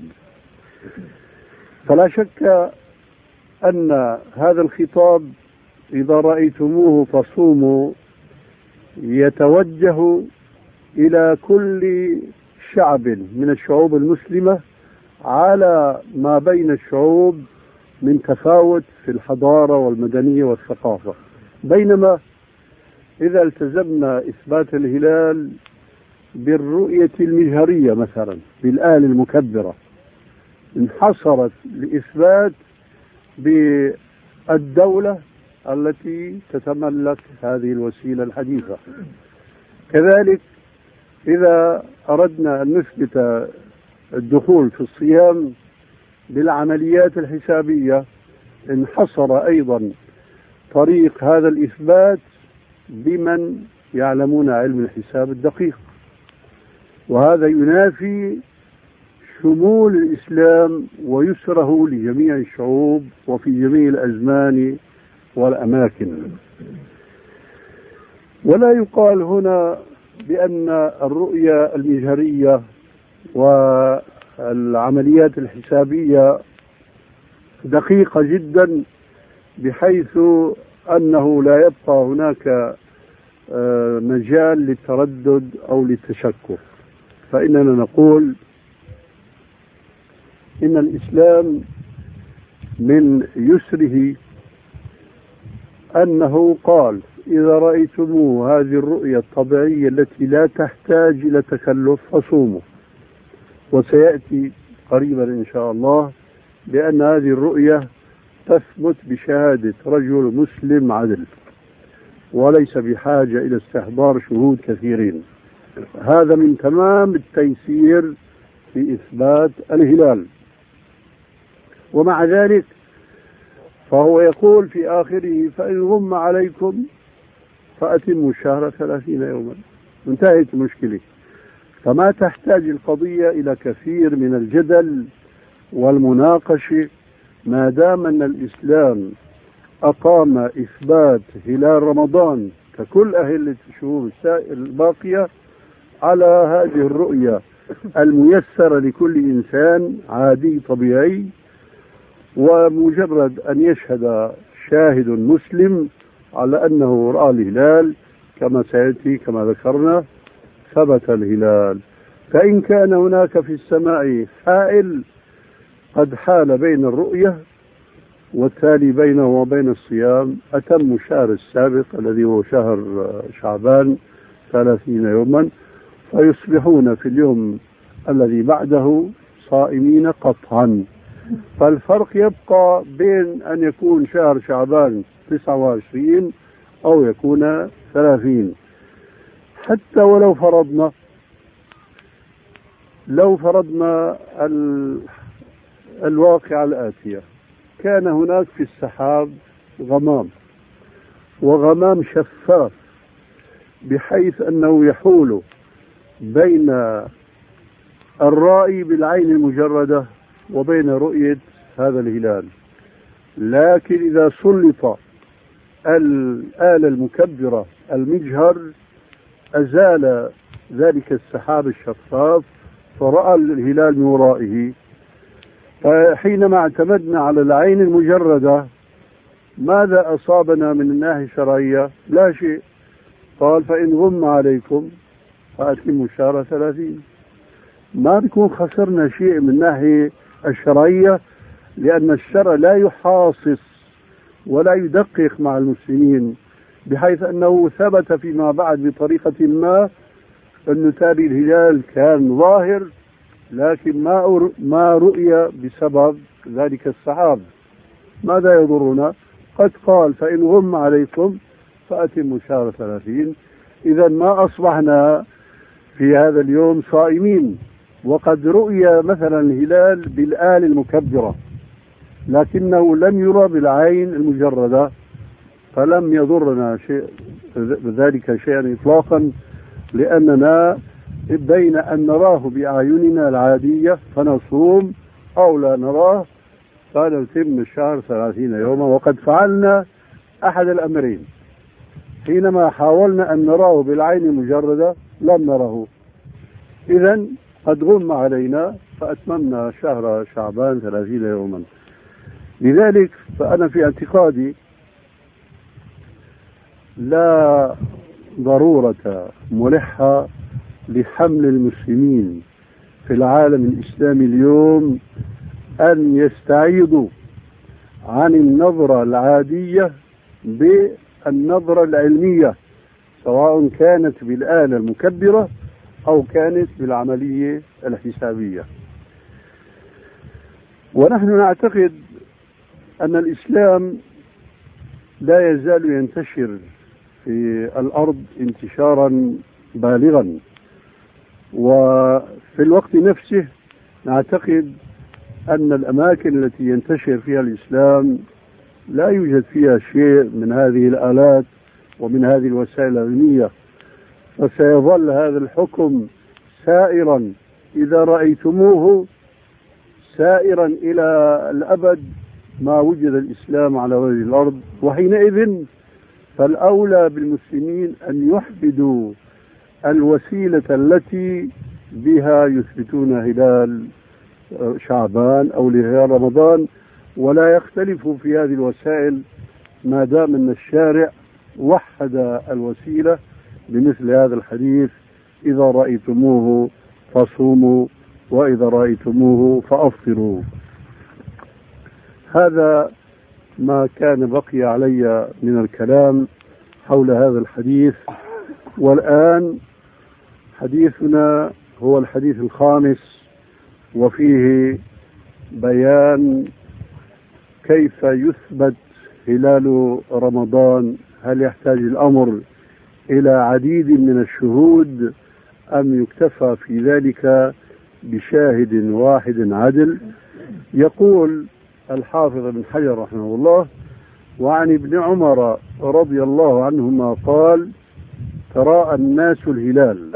فلا شك أن هذا الخطاب إذا رأيتموه فصوموا يتوجه إلى كل شعب من الشعوب المسلمة على ما بين الشعوب من تفاوت في الحضارة والمدنية والثقافة. بينما إذا التزمنا إثبات الهلال بالرؤية المجهرية مثلا بالآلة المكبرة انحصرت لإثبات بالدولة التي تتملك هذه الوسيلة الحديثة. كذلك إذا أردنا أن نثبت الدخول في الصيام بالعمليات الحسابية انحصر أيضا طريق هذا الإثبات بمن يعلمون علم الحساب الدقيق، وهذا ينافي شمول الإسلام ويسره لجميع الشعوب وفي جميع الأزمان والأماكن. ولا يقال هنا بأن الرؤية المجهرية والعمليات الحسابية دقيقة جدا بحيث أنه لا يبقى هناك مجال للتردد أو للتشكك. فإننا نقول إن الإسلام من يسره أنه قال إذا رأيتم هذه الرؤية الطبيعية التي لا تحتاج إلى تكلف فصوموا. وسيأتي قريبا إن شاء الله بأن هذه الرؤية تثبت بشهادة رجل مسلم عدل وليس بحاجة إلى استحضار شهود كثيرين. هذا من تمام التيسير في إثبات الهلال. ومع ذلك فهو يقول في آخره فإن غم عليكم فأتموا الشهر ثلاثين يوما. انتهت المشكلة. فما تحتاج القضية إلى كثير من الجدل والمناقشة ما دام أن الإسلام أقام إثبات هلال رمضان ككل أهلة الشهور الباقية على هذه الرؤية الميسرة لكل إنسان عادي طبيعي. ومجرد أن يشهد شاهد مسلم على أنه رأى الهلال كما سيأتي كما ذكرنا ثبت الهلال. فإن كان هناك في السماء حائل قد حال بين الرؤية والتالي بينه وبين الصيام أتم الشهر السابق الذي هو شهر شعبان ثلاثين يوما فيصبحون في اليوم الذي بعده صائمين قطعا. فالفرق يبقى بين أن يكون شهر شعبان تسعة وعشرين أو يكون ثلاثين. حتى ولو فرضنا لو فرضنا ال... الواقع الآتية كان هناك في السحاب غمام وغمام شفاف بحيث أنه يحول بين الرائي بالعين المجردة وبين رؤية هذا الهلال. لكن إذا سلط الآلة المكبرة المجهر أزال ذلك السحاب الشفاف فرأى الهلال من ورائه. فحينما اعتمدنا على العين المجردة ماذا أصابنا من الناحية الشرعية؟ لا شيء. قال فإن غم عليكم فأتموا الشهر ثلاثين. ما بيكون خسرنا شيء من الناحية الشرعية لأن الشرع لا يحاصص ولا يدقق مع المسلمين بحيث أنه ثبت فيما بعد بطريقة ما أن تالي الهلال كان ظاهر لكن ما ما رؤي بسبب ذلك السحاب. ماذا يضرنا؟ قد قال فإن غم عليكم فأتموا الشهر ثلاثين. إذا ما أصبحنا في هذا اليوم صائمين، وقد رؤي مثلا الهلال بالآل المكبرة لكنه لم يرى بالعين المجردة، فلم يضرنا شيء بذلك شيئا إطلاقا، لأننا بين أن نراه بأعيننا العادية فنصوم أو لا نراه فنتم الشهر ثلاثين يوما. وقد فعلنا أحد الأمرين، حينما حاولنا أن نراه بالعين المجردة لم نره، إذن قد غم علينا فأتممنا شهر شعبان ثلاثين يوما. لذلك فأنا في اعتقادي لا ضرورة ملحة لحمل المسلمين في العالم الإسلامي اليوم أن يستعيضوا عن النظرة العادية بالنظرة العلمية، سواء كانت بالآلة المكبرة أو كانت بالعملية الحسابية. ونحن نعتقد أن الإسلام لا يزال ينتشر في الأرض انتشارا بالغا، وفي الوقت نفسه نعتقد أن الأماكن التي ينتشر فيها الإسلام لا يوجد فيها شيء من هذه الآلات ومن هذه الوسائل العلمية، فسيظل هذا الحكم سائرا إذا رأيتموه سائرا إلى الأبد ما وجد الإسلام على وجه الأرض. وحينئذ فالأولى بالمسلمين أن يحفدوا الوسيلة التي بها يثبتون هلال شعبان أو هلال رمضان، ولا يختلفوا في هذه الوسائل ما دام أن الشارع وحد الوسيلة بمثل هذا الحديث: إذا رأيتموه فصوموا وإذا رأيتموه فأفطروا. هذا ما كان بقي علي من الكلام حول هذا الحديث. والآن حديثنا هو الحديث الخامس، وفيه بيان كيف يثبت هلال رمضان. هل يحتاج الأمر إلى عديد من الشهود أم يكتفى في ذلك بشاهد واحد عدل؟ يقول الحافظ ابن حجر رحمه الله: وعن ابن عمر رضي الله عنهما قال: تراءى الناس الهلال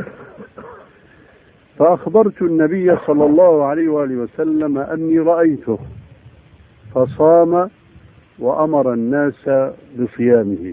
فأخبرت النبي صلى الله عليه وآله وسلم أني رأيته فصام وأمر الناس بصيامه.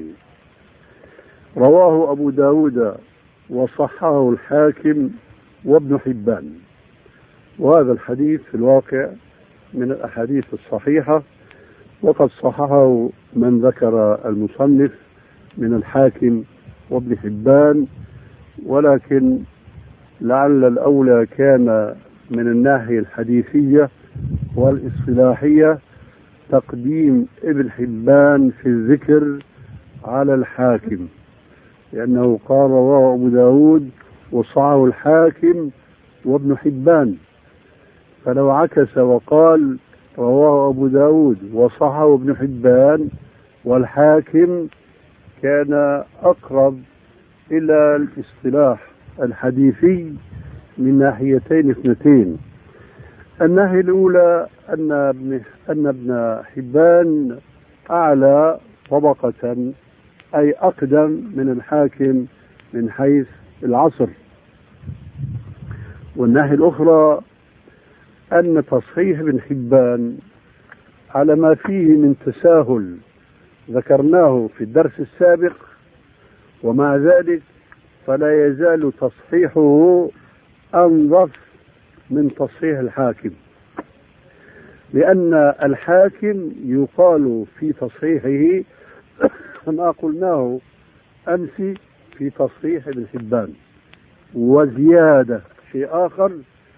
رواه أبو داود وصححه الحاكم وابن حبان. وهذا الحديث في الواقع من الأحاديث الصحيحة، وقد صححه من ذكر المصنف من الحاكم وابن حبان، ولكن لعل الأولى كان من الناحية الحديثية والاصطلاحية تقديم ابن حبان في الذكر على الحاكم، لأنه قال رواه أبو داود وصححه الحاكم وابن حبان. فلو عكس وقال رواه أبو داود وصححه ابن حبان والحاكم كان أقرب إلى الاصطلاح الحديثي من ناحيتين اثنتين. الناحية الأولى أن ابن, أن ابن حبان أعلى طبقة، أي أقدم من الحاكم من حيث العصر. والناحية الأخرى أن تصحيح ابن حبان على ما فيه من تساهل ذكرناه في الدرس السابق، ومع ذلك فلا يزال تصحيحه أنظف من تصحيح الحاكم، لأن الحاكم يقال في تصحيحه ما قلناه أمس في تصحيح ابن حبان. وزيادة شيء آخر،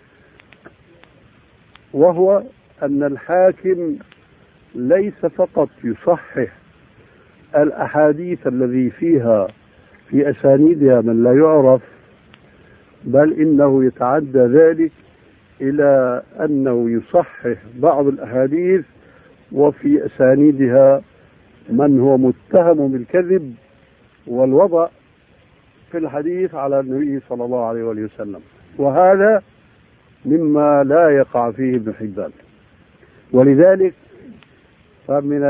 وهو أن الحاكم ليس فقط يصحح الأحاديث الذي فيها في أسانيدها من لا يعرف، بل إنه يتعدى ذلك إلى أنه يصحح بعض الأحاديث وفي أسانيدها من هو متهم بالكذب والوضع في الحديث على النبي صلى الله عليه وسلم، وهذا مما لا يقع فيه ابن حبان. ولذلك فمن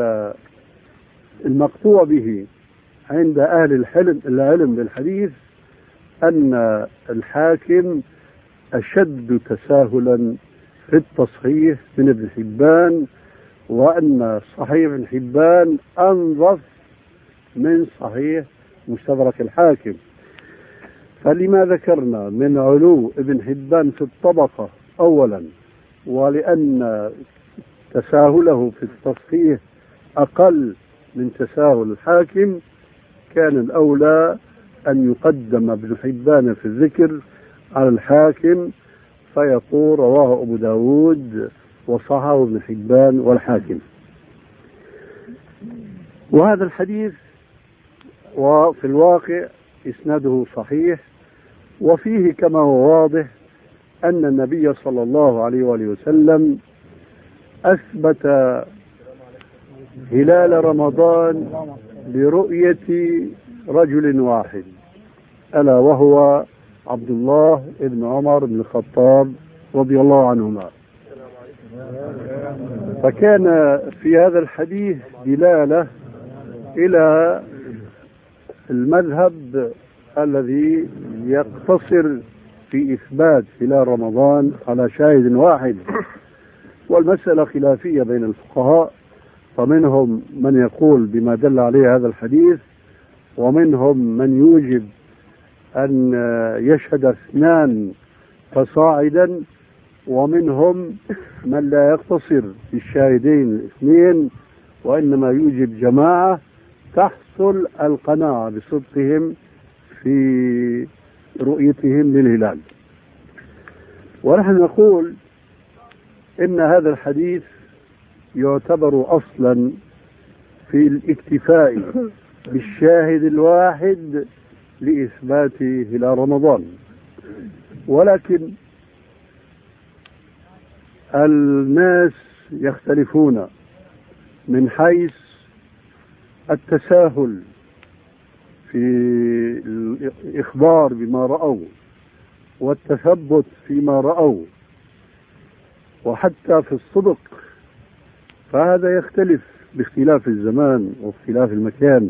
المقطوع به عند أهل الحلم العلم بالحديث أن الحاكم أشد تساهلا في التصحيح من ابن حبان، وأن صحيح ابن حبان أنظف من صحيح مستدرك الحاكم. فلما ذكرنا من علو ابن حبان في الطبقة أولا، ولأن تساهله في التصحيح أقل من تساهل الحاكم، كان الأولى أن يقدم ابن حبان في الذكر على الحاكم، فيقول رواه أبو داود وصححه ابن حبان والحاكم. وهذا الحديث وفي الواقع إسناده صحيح، وفيه كما هو واضح أن النبي صلى الله عليه وآله وسلم أثبت هلال رمضان برؤية رجل واحد، ألا وهو عبد الله بن عمر بن الخطاب رضي الله عنهما. فكان في هذا الحديث دلالة إلى المذهب الذي يقتصر في إثبات هلال رمضان على شاهد واحد، والمسألة خلافية بين الفقهاء، فمنهم من يقول بما دل عليه هذا الحديث، ومنهم من يوجب أن يشهد اثنان فصاعدا، ومنهم من لا يقتصر في الشاهدين الاثنين وإنما يوجب جماعة تحصل القناعة بصدقهم في رؤيتهم للهلال. ونحن نقول إن هذا الحديث يعتبر أصلا في الاكتفاء بالشاهد الواحد لإثبات هلال رمضان، ولكن الناس يختلفون من حيث التساهل في الإخبار بما رأوا والتثبت فيما رأوا، وحتى في الصدق، فهذا يختلف باختلاف الزمان واختلاف المكان.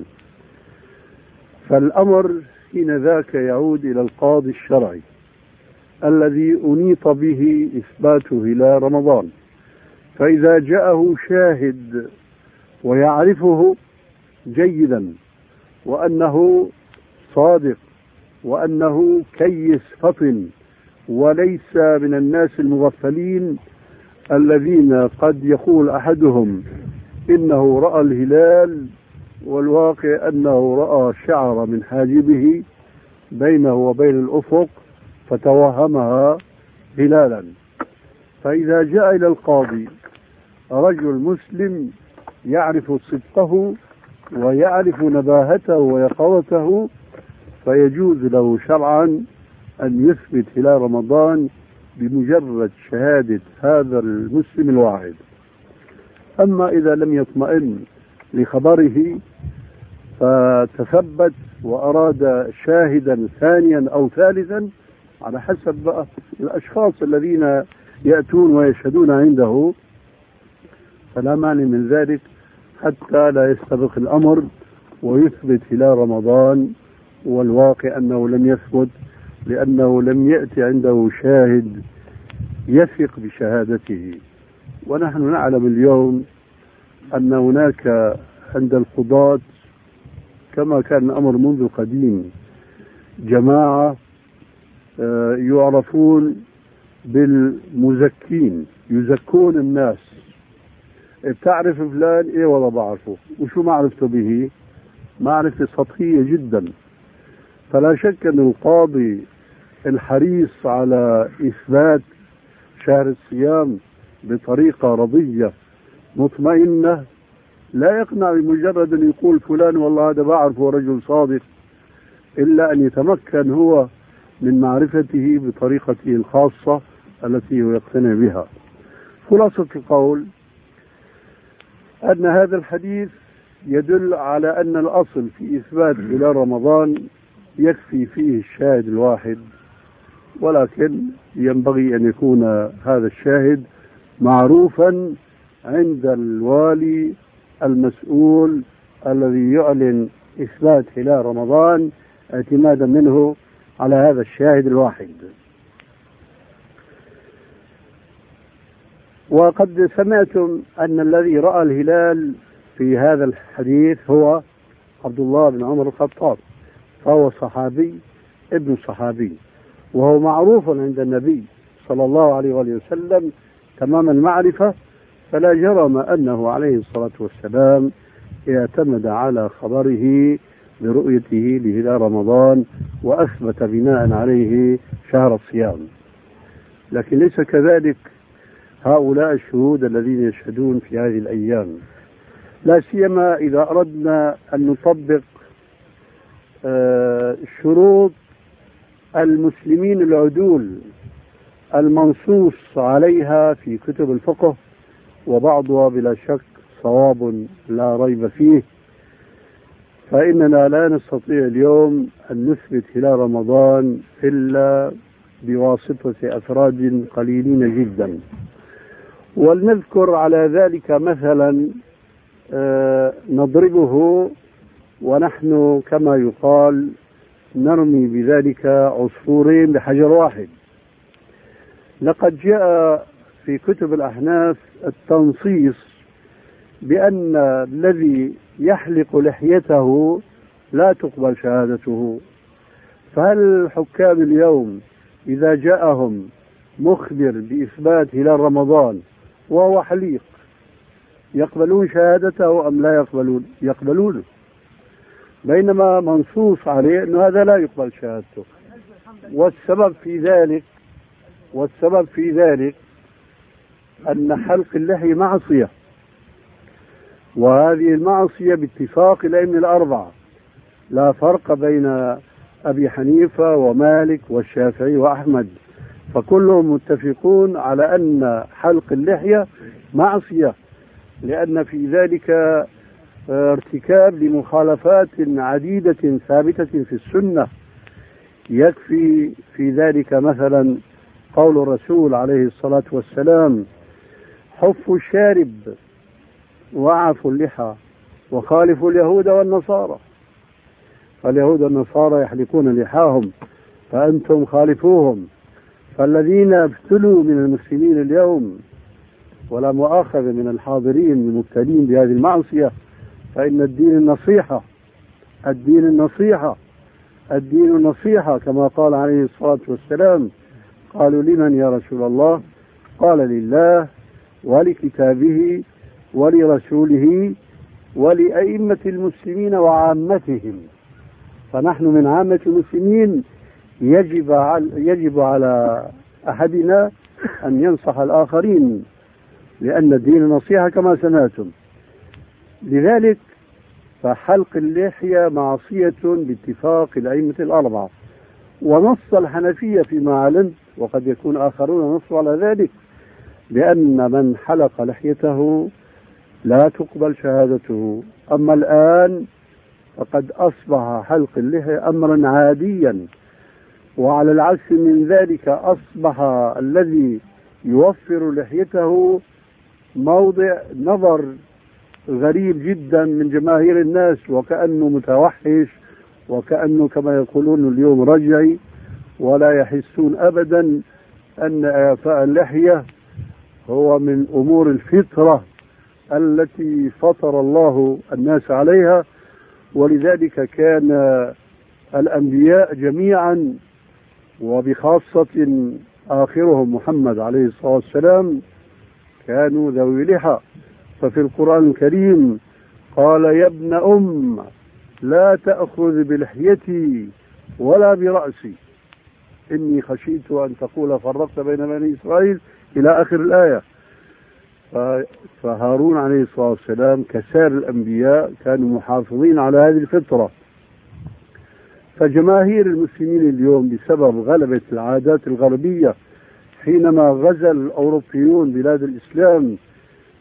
فالأمر حين ذاك يعود إلى القاضي الشرعي الذي أنيط به إثبات هلال رمضان، فإذا جاءه شاهد ويعرفه جيدا وأنه صادق وأنه كيس فطن وليس من الناس المغفلين الذين قد يقول أحدهم إنه رأى الهلال والواقع أنه رأى شعر من حاجبه بينه وبين الأفق فتوهمها هلالا. فإذا جاء إلى القاضي رجل مسلم يعرف صدقه ويعرف نباهته ويقظته، فيجوز له شرعا أن يثبت هلال رمضان بمجرد شهادة هذا المسلم الواحد. أما إذا لم يطمئن لخبره فتثبت وأراد شاهدا ثانيا أو ثالثا على حسب بقى الأشخاص الذين يأتون ويشهدون عنده، فلا مانع من ذلك حتى لا يستبق الأمر ويثبت هلال رمضان، والواقع أنه لم يثبت لأنه لم يأتي عنده شاهد يثق بشهادته. ونحن نعلم اليوم أن هناك عند القضاة كما كان الأمر منذ قديم جماعة يعرفون بالمزكين، يزكون الناس. بتعرف فلان؟ ايه والله بعرفه. وشو معرفته به؟ معرفة سطحية جدا. فلا شك أن القاضي الحريص على إثبات شهر الصيام بطريقة رضية مطمئنة لا يقنع بمجرد أن يقول فلان والله هذا بعرفه رجل صادق، إلا أن يتمكن هو من معرفته بطريقته الخاصة التي هو يقتنع بها. خلاصة القول أن هذا الحديث يدل على أن الأصل في إثبات هلال رمضان يكفي فيه الشاهد الواحد، ولكن ينبغي أن يكون هذا الشاهد معروفا عند الوالي المسؤول الذي يعلن إثبات هلال رمضان اعتمادا منه على هذا الشاهد الواحد. وقد سمعتم أن الذي رأى الهلال في هذا الحديث هو عبد الله بن عمر الخطاب، فهو صحابي ابن صحابي، وهو معروف عند النبي صلى الله عليه وآله وسلم تمام المعرفة، فلا جرم أنه عليه الصلاة والسلام اعتمد على خبره برؤيته لهلال رمضان وأثبت بناء عليه شهر الصيام. لكن ليس كذلك هؤلاء الشهود الذين يشهدون في هذه الأيام، لا سيما إذا أردنا أن نطبق شروط المسلمين العدول المنصوص عليها في كتب الفقه، وبعضها بلا شك صواب لا ريب فيه، فإننا لا نستطيع اليوم أن نثبت هلال رمضان إلا بواسطة أفراد قليلين جدا. ولنذكر على ذلك مثلا نضربه ونحن كما يقال نرمي بذلك عصفورين بحجر واحد. لقد جاء في كتب الأحناف التنصيص بأن الذي يحلق لحيته لا تقبل شهادته، فهل الحكام اليوم إذا جاءهم مخبر بإثبات هلال رمضان وهو حليق يقبلون شهادته أم لا يقبلون؟ يقبلونه، بينما منصوص عليه أن هذا لا يقبل شهادته. والسبب في ذلك والسبب في ذلك أن حلق اللحية معصية، وهذه المعصية باتفاق الأئمة الأربعة، لا فرق بين أبي حنيفة ومالك والشافعي وأحمد، فكلهم متفقون على أن حلق اللحية معصية، لأن في ذلك ارتكاب لمخالفات عديدة ثابتة في السنة. يكفي في ذلك مثلا قول الرسول عليه الصلاة والسلام: حفوا الشارب وعفوا اللحى وخالفوا اليهود والنصارى. فاليهود والنصارى يحلقون لحاهم فأنتم خالفوهم. فالذين ابتلوا من المسلمين اليوم، ولا مؤاخذة من الحاضرين المبتلين بهذه المعصية، فإن الدين النصيحة الدين النصيحة الدين النصيحة كما قال عليه الصلاة والسلام. قالوا: لمن يا رسول الله؟ قال: لله ولكتابه ولرسوله ولأئمة المسلمين وعامتهم. فنحن من عامة المسلمين يجب على, يجب على أحدنا أن ينصح الآخرين، لأن الدين النصيحة كما سمعتم. لذلك فحلق اللحية معصية باتفاق الأئمة الأربعة، ونص الحنفية فيما علمت، وقد يكون آخرون نصوا على ذلك، بأن من حلق لحيته لا تقبل شهادته. أما الآن فقد أصبح حلق اللحية أمرا عاديا، وعلى العكس من ذلك أصبح الذي يوفر لحيته موضع نظر غريب جدا من جماهير الناس، وكأنه متوحش، وكأنه كما يقولون اليوم رجعي، ولا يحسون أبدا أن إعفاء اللحية هو من أمور الفطرة التي فطر الله الناس عليها. ولذلك كان الأنبياء جميعا، وبخاصة آخرهم محمد عليه الصلاة والسلام، كانوا ذوي لحى. ففي القرآن الكريم قال: يا ابن أم لا تأخذ بلحيتي ولا برأسي إني خشيت أن تقول فرقت بين بني إسرائيل إلى آخر الآية. فهارون عليه الصلاة والسلام كسائر الأنبياء كانوا محافظين على هذه الفطرة. فجماهير المسلمين اليوم بسبب غلبة العادات الغربية، حينما غزا الأوروبيون بلاد الإسلام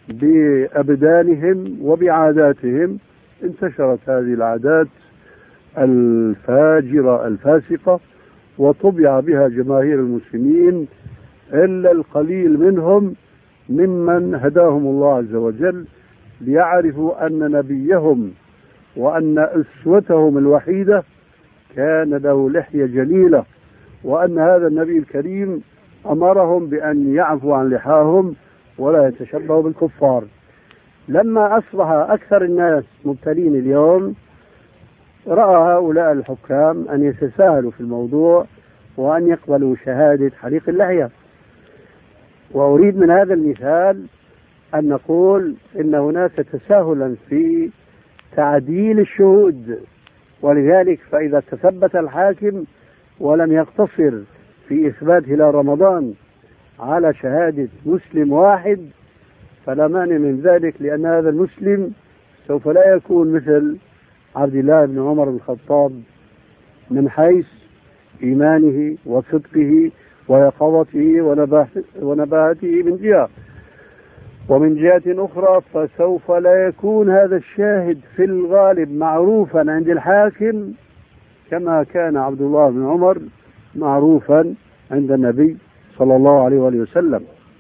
بأبدانهم وبعاداتهم، انتشرت هذه العادات الفاجرة الفاسقة، وطبع بها جماهير المسلمين إلا القليل منهم ممن هداهم الله عز وجل ليعرفوا أن نبيهم وأن أسوتهم الوحيدة كان له لحية جليلة، وأن هذا النبي الكريم أمرهم بأن يعفوا عن لحاهم ولا يتشبهوا بالكفار. لما أصبح أكثر الناس مبتلين اليوم، رأى هؤلاء الحكام أن يتساهلوا في الموضوع وأن يقبلوا شهادة حليق اللحية. وأريد من هذا المثال أن نقول إن هناك تساهلا في تعديل الشهود، ولذلك فإذا تثبت الحاكم ولم يقتصر في إثبات هلال رمضان على شهادة مسلم واحد فلا مانع من ذلك، لأن هذا المسلم سوف لا يكون مثل عبد الله بن عمر بن الخطاب من حيث إيمانه وصدقه ويقظته ونباهته من جهة، ومن جهة أخرى فسوف لا يكون هذا الشاهد في الغالب معروفا عند الحاكم كما كان عبد الله بن عمر معروفا عند النبي صلى الله عليه وآله وسلم.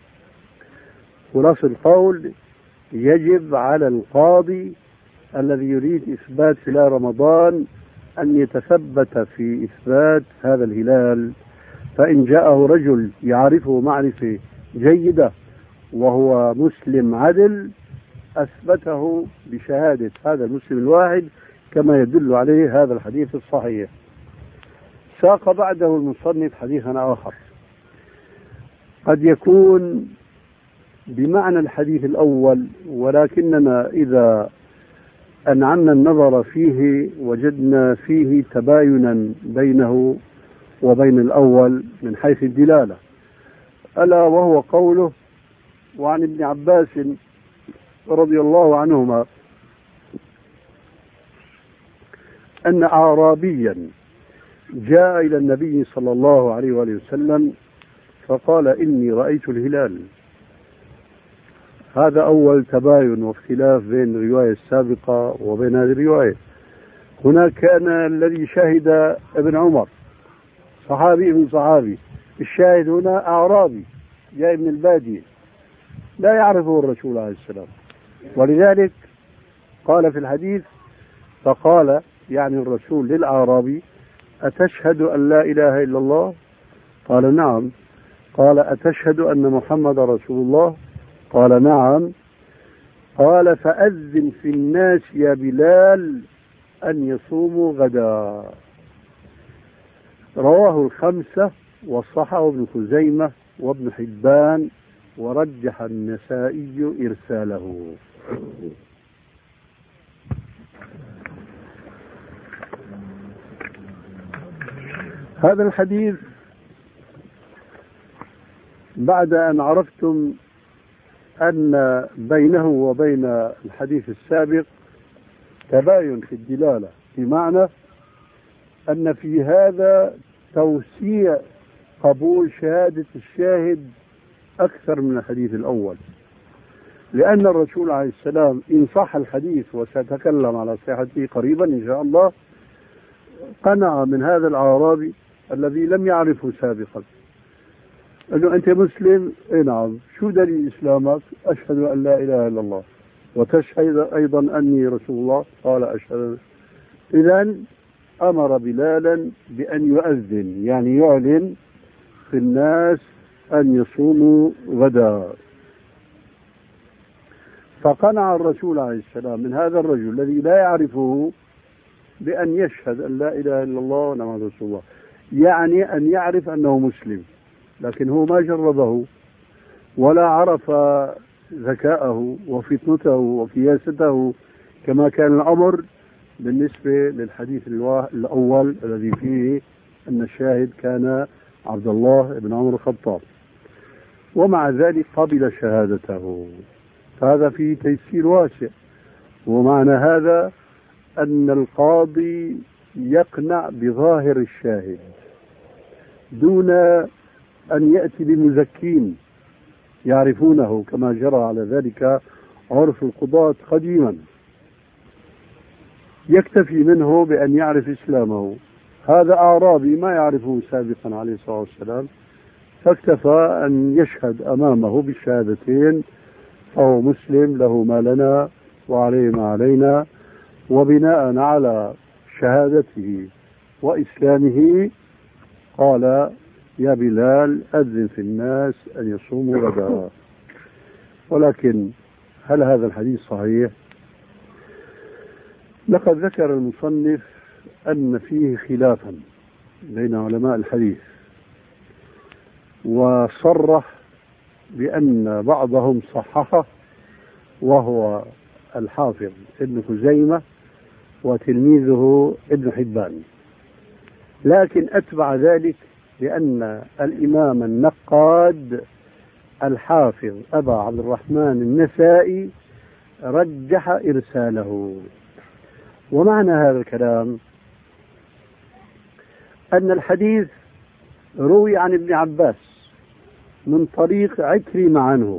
خلاص القول، يجب على القاضي الذي يريد إثبات هلال رمضان أن يتثبت في إثبات هذا الهلال، فإن جاءه رجل يعرفه معرفة جيدة وهو مسلم عدل أثبته بشهادة هذا المسلم الواحد كما يدل عليه هذا الحديث الصحيح. ساق بعده المصنف حديثا آخر قد يكون بمعنى الحديث الأول، ولكننا إذا أنعمنا النظر فيه وجدنا فيه تباينا بينه وبين الأول من حيث الدلالة، ألا وهو قوله: وعن ابن عباس رضي الله عنهما أن أعرابيا جاء إلى النبي صلى الله عليه وآله وسلم فقال: إني رأيت الهلال. هذا أول تباين واختلاف بين الرواية السابقة وبين هذه الرواية. هناك كان الذي شهد ابن عمر صحابي ابن صحابي، الشاهد هنا أعرابي جاء من البادية لا يعرفه الرسول عليه السلام، ولذلك قال في الحديث، فقال يعني الرسول للأعرابي: أتشهد أن لا إله إلا الله؟ قال: نعم. قال: أتشهد أن محمد رسول الله؟ قال: نعم. قال: فأذن في الناس يا بلال أن يصوموا غدا. رواه الخمسة وصححه ابن خزيمة وابن حبان ورجح النسائي إرساله. هذا الحديث بعد أن عرفتم أن بينه وبين الحديث السابق تباين في الدلالة، بمعنى أن في هذا توسيع قبول شهادة الشاهد أكثر من الحديث الأول، لأن الرسول عليه السلام إن صح الحديث وسأتكلم على صحته قريبا إن شاء الله قنع من هذا الأعرابي الذي لم يعرفه سابقا، أنه أنت مسلم؟ إيه نعم. شو دليل إسلامك؟ أشهد أن لا إله إلا الله. وتشهد أيضا أني رسول الله؟ قال: أشهد. إذن أمر بلالا بأن يؤذن، يعني يعلن في الناس أن يصوموا غدا. فقنع الرسول عليه السلام من هذا الرجل الذي لا يعرفه بأن يشهد أن لا إله إلا الله وأن رسول الله، يعني أن يعرف أنه مسلم، لكن هو ما جربه ولا عرف ذكاءه وفطنته وفياسته كما كان الأمر بالنسبة للحديث الأول الذي فيه أن الشاهد كان عبد الله بن عمر الخطاب، ومع ذلك قبل شهادته. فهذا فيه تيسير واسع، ومعنى هذا أن القاضي يقنع بظاهر الشاهد دون أن يأتي بمزكين يعرفونه كما جرى على ذلك عرف القضاة قديما. يكتفي منه بأن يعرف إسلامه. هذا أعرابي ما يعرفه سابقا عليه الصلاة والسلام، فاكتفى أن يشهد أمامه بالشهادتين، فهو مسلم له ما لنا وعليه ما علينا. وبناء على شهادته وإسلامه قال: يا بلال أذن في الناس أن يصوموا غدا. ولكن هل هذا الحديث صحيح؟ لقد ذكر المصنف أن فيه خلافا بين علماء الحديث، وصرح بأن بعضهم صححه، وهو الحافظ ابن خزيمة وتلميذه ابن حبان، لكن أتبع ذلك بأن الإمام النقاد الحافظ أبا عبد الرحمن النسائي رجح إرساله. ومعنى هذا الكلام أن الحديث روي عن ابن عباس من طريق عكرمة عنه،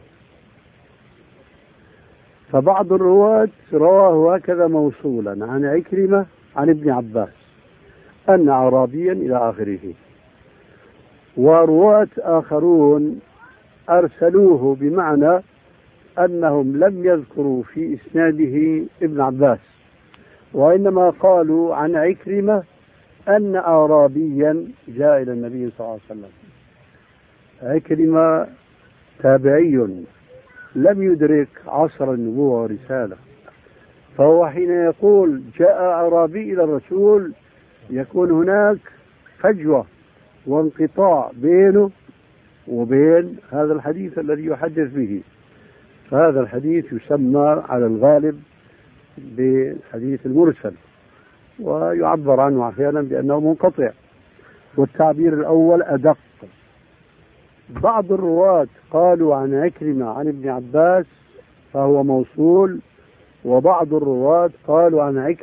فبعض الرواة رواه هكذا موصولا عن عكرمة عن ابن عباس أن أعرابيا إلى آخره، ورواة آخرون أرسلوه بمعنى أنهم لم يذكروا في إسناده ابن عباس، وإنما قالوا عن عكرمة أن أعرابيا جاء إلى النبي صلى الله عليه وسلم. عكرمة تابعي لم يدرك عصر النبوة والرسالة، فهو حين يقول جاء أعرابي إلى الرسول يكون هناك فجوة وانقطاع بينه وبين هذا الحديث الذي يحدث به. فهذا الحديث يسمى على الغالب بالحديث المرسل، ويعبر عنه أحيانا بأنه منقطع، والتعبير الأول أدق. بعض الرواة قالوا عن عكرمة عن ابن عباس فهو موصول، وبعض الرواة قالوا عن عكرمة